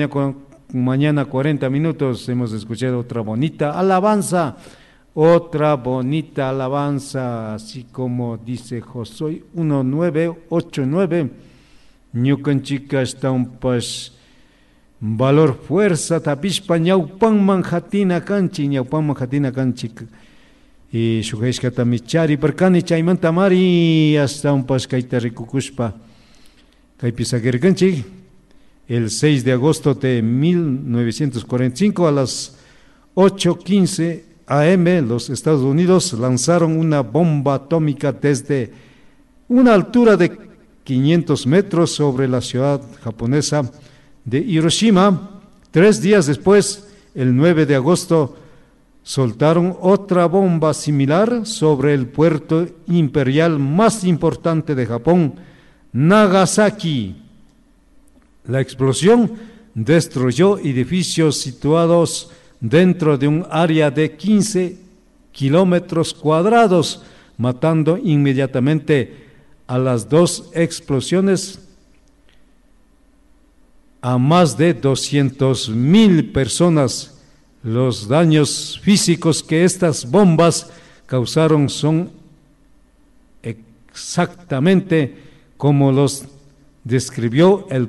mañana 40 minutos. Hemos escuchado otra bonita alabanza, así como dice Josué 1989. Ñukanchika está un pas valor fuerza tapishpa ñaupan manjatina canchi. Y Shugeshkata Michari, Percani, Chaimanta Mari, hasta un pas kaita rikukushpa. El 6 de agosto de 1945 a las 8:15 AM, los Estados Unidos lanzaron una bomba atómica desde una altura de 500 metros sobre la ciudad japonesa de Hiroshima. 3 días después, el 9 de agosto, soltaron otra bomba similar sobre el puerto imperial más importante de Japón, Nagasaki. La explosión destruyó edificios situados dentro de un área de 15 kilómetros cuadrados, matando inmediatamente a las 2 explosiones a más de 200,000 personas. Los daños físicos que estas bombas causaron son exactamente como los describió el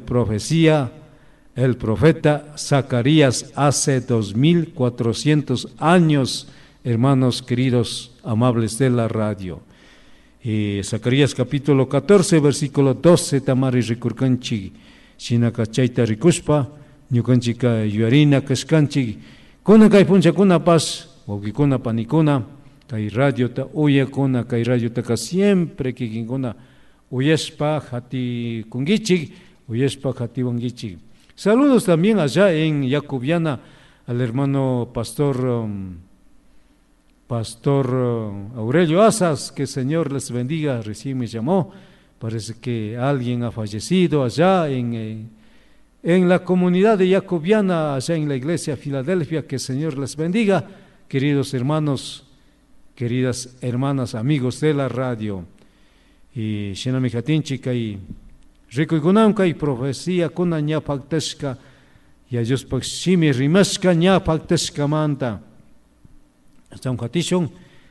profeta Zacarías hace 2400 años, hermanos queridos, amables de la radio. Zacarías capítulo 14, versículo 12, tamari rikurkanchi, shinakachaita rikushpa, ñukanchika yuarina kashkanchi, kuna kay punchakuna pas, wawkikuna panikuna, kay radio ta uyakuna, kay radio ta siempre kikinkuna, uyashpa hati kungichik, uyashpa hati wangichik. Saludos también allá en Yacubiana al hermano pastor Aurelio Asas, que el Señor les bendiga. Recién me llamó, parece que alguien ha fallecido allá en la comunidad de Yacubiana, allá en la iglesia Filadelfia. Que el Señor les bendiga, queridos hermanos, queridas hermanas, amigos de la radio. Y Shinami Jatinchika y Rico y Gunamka y profecía kuna ña paktashka y ayos pakshimi rimashka ña paktashka manta. Están hatishon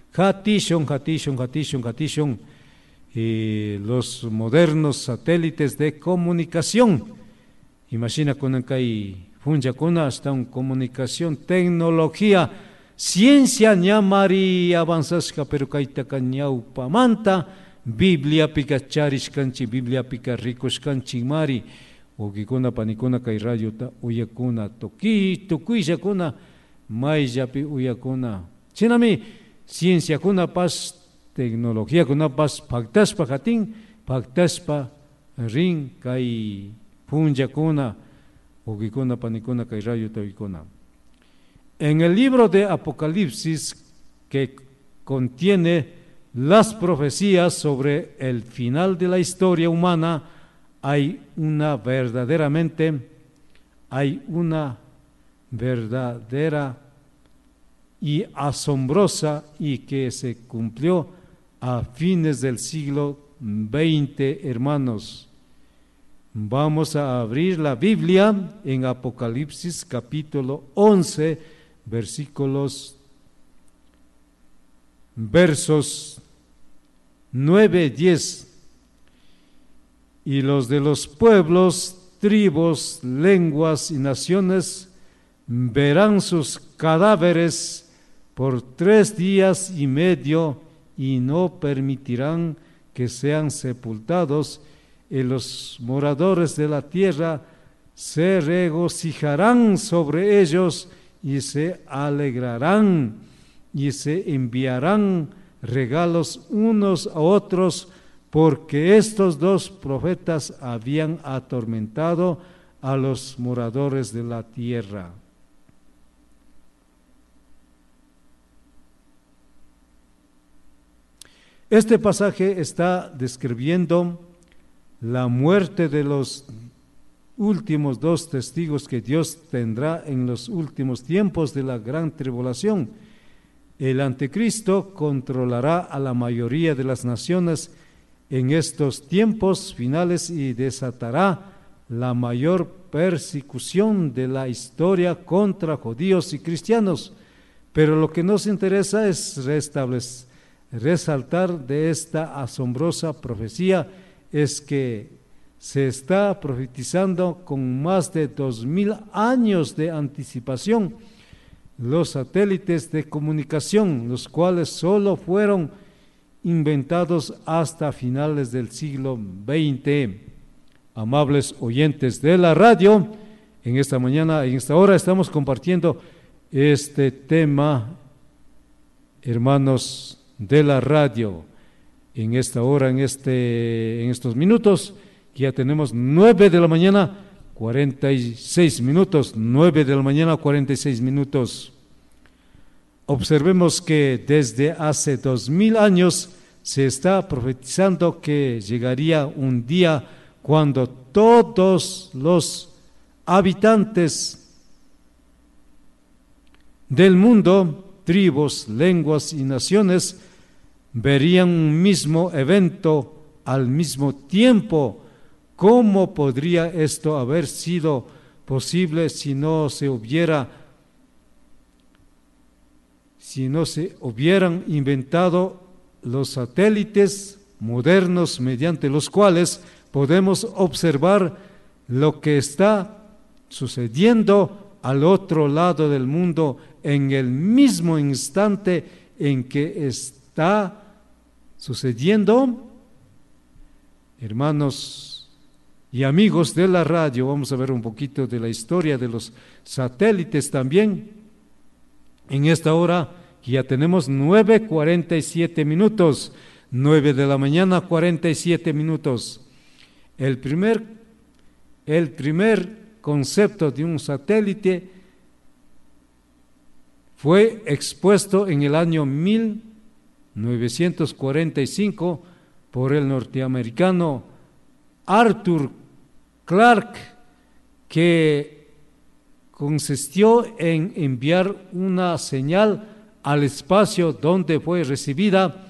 y los modernos satélites de comunicación. Imagina kuna kai funja kuna están comunicación, tecnología, ciencia ña mari avanzashka pero kaitaka ñaupa manta. Biblia pika charishkanchi, Biblia pika rikushkanchi mari, ukikuna panikuna kay radio ta uyakuna, tukuisha kuna, mayllapi uyakuna. Chinami, ciencia kuna pas, tecnología kuna pas, paktashpa hatin, paktashpa rin kay punja kuna, ukikuna panikuna kay radio ta uyakuna. En el libro de Apocalipsis, que contiene las profecías sobre el final de la historia humana, hay una verdadera y asombrosa y que se cumplió a fines del siglo XX, hermanos. Vamos a abrir la Biblia en Apocalipsis capítulo 11, versos 9, 10. Y los de los pueblos, tribus, lenguas y naciones verán sus cadáveres por 3 días y medio y no permitirán que sean sepultados, y los moradores de la tierra se regocijarán sobre ellos y se alegrarán y se enviarán regalos unos a otros, porque estos 2 profetas habían atormentado a los moradores de la tierra. Este pasaje está describiendo la muerte de los últimos 2 testigos que Dios tendrá en los últimos tiempos de la gran tribulación. El anticristo controlará a la mayoría de las naciones en estos tiempos finales y desatará la mayor persecución de la historia contra judíos y cristianos. Pero lo que nos interesa es resaltar de esta asombrosa profecía es que se está profetizando con más de 2000 años de anticipación los satélites de comunicación, los cuales solo fueron inventados hasta finales del siglo XX. Amables oyentes de la radio, en esta mañana, en esta hora estamos compartiendo este tema, hermanos de la radio. En esta hora, en estos minutos, ya tenemos 9 de la mañana, 46 minutos, 9 de la mañana, 46 minutos. Observemos que desde hace 2000 años se está profetizando que llegaría un día cuando todos los habitantes del mundo, tribus, lenguas y naciones, verían un mismo evento al mismo tiempo. ¿Cómo podría esto haber sido posible si no se hubieran inventado los satélites modernos mediante los cuales podemos observar lo que está sucediendo al otro lado del mundo en el mismo instante en que está sucediendo? Hermanos y amigos de la radio, vamos a ver un poquito de la historia de los satélites también. En esta hora ya tenemos 9:47 minutos, 9 de la mañana, 47 minutos. El primer concepto de un satélite fue expuesto en el año 1945 por el norteamericano Arthur Clarke, que consistió en enviar una señal al espacio donde fue recibida,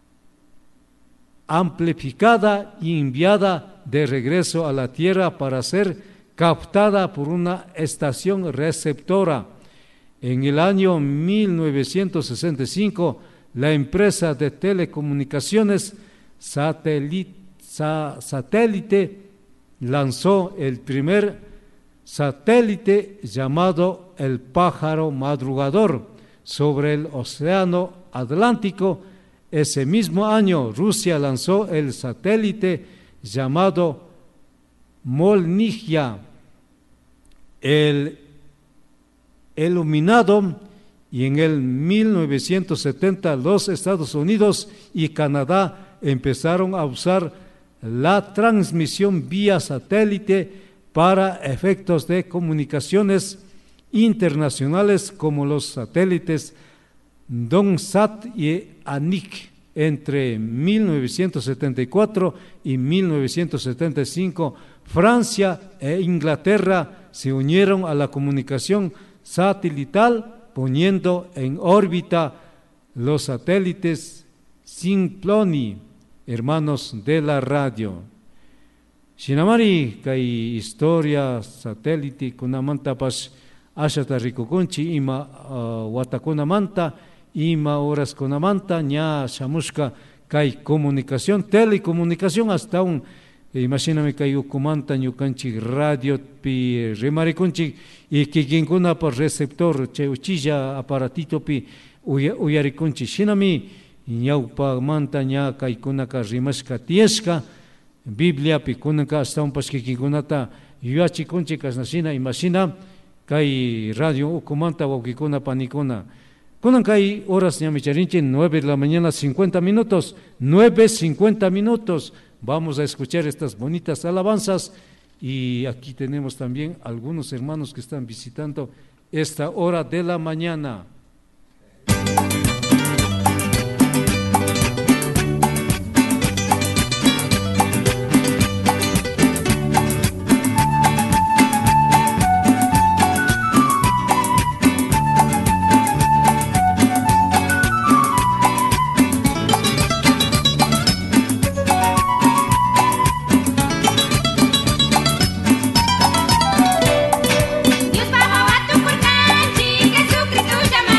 amplificada y enviada de regreso a la Tierra para ser captada por una estación receptora. En el año 1965, la empresa de telecomunicaciones Satélite lanzó el primer satélite llamado el Pájaro Madrugador sobre el Océano Atlántico. Ese mismo año, Rusia lanzó el satélite llamado Molniya, el iluminado, y en el 1970 los Estados Unidos y Canadá empezaron a usar la transmisión vía satélite para efectos de comunicaciones internacionales como los satélites Donsat y Anik. Entre 1974 y 1975, Francia e Inglaterra se unieron a la comunicación satelital, poniendo en órbita los satélites Simploni. Hermanos de la radio, Shinamari kai historia satélite kunamanta pas ashata rikukunchi ima watakunamanta ima horas kunamanta ña shamushka kai comunicación, telecomunicación hasta un imagíname kai ukumanta ñukanchik radio pi rimarikunchik y kikinkuna por receptor cheuchilla aparatito pi uyarikunchik shinami ñawpa manta ña kaykunaka rimashka tiyashka Biblia pi kunaka hasta un paskikinkunata yuyachikunchik asnashina imashina kay radio ukumanta wawkikuna panikuna kunan kay horas ñamicharinchi 9 de la mañana 50 minutos 9:50 minutos. Vamos a escuchar estas bonitas alabanzas y aquí tenemos también algunos hermanos que están visitando esta hora de la mañana. Dios va a tu por canchi, Jesucristo llama.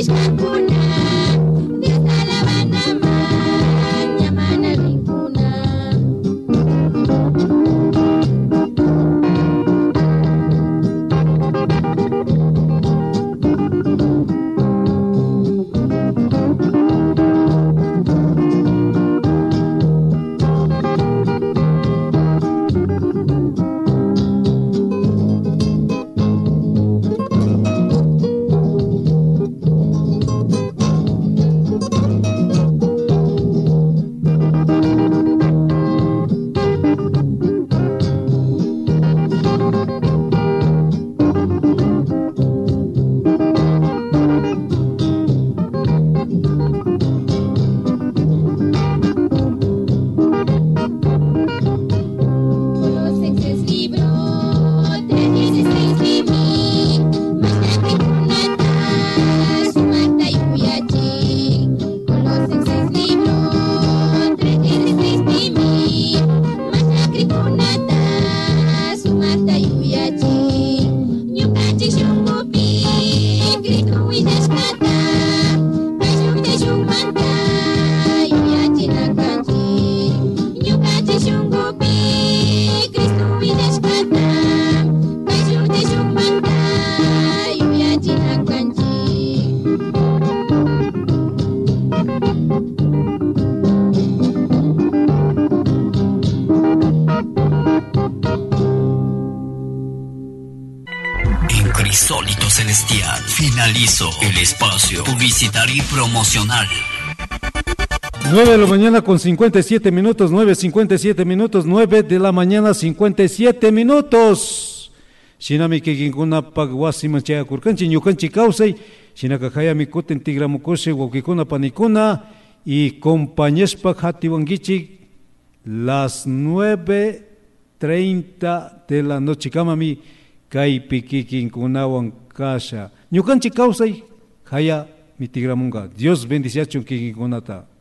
Crisólito Celestial. Finalizo el espacio publicitario y promocional. 9 de la mañana con 57 minutos, 9:57 minutos, 9 de la mañana 57 minutos. Shinami que ginkuna pagwasi manchaya kurkanchi ñukanchi kawsay, shinaka hayami kuten tigramukushi wawkikuna panikuna y compañespa hatiwangichik las 9:30 de la noche kamami kay pikikinkunawan kasha. Ñukanchi kawsay haya mitigramunga. Dios bendice a chunkikinkunata.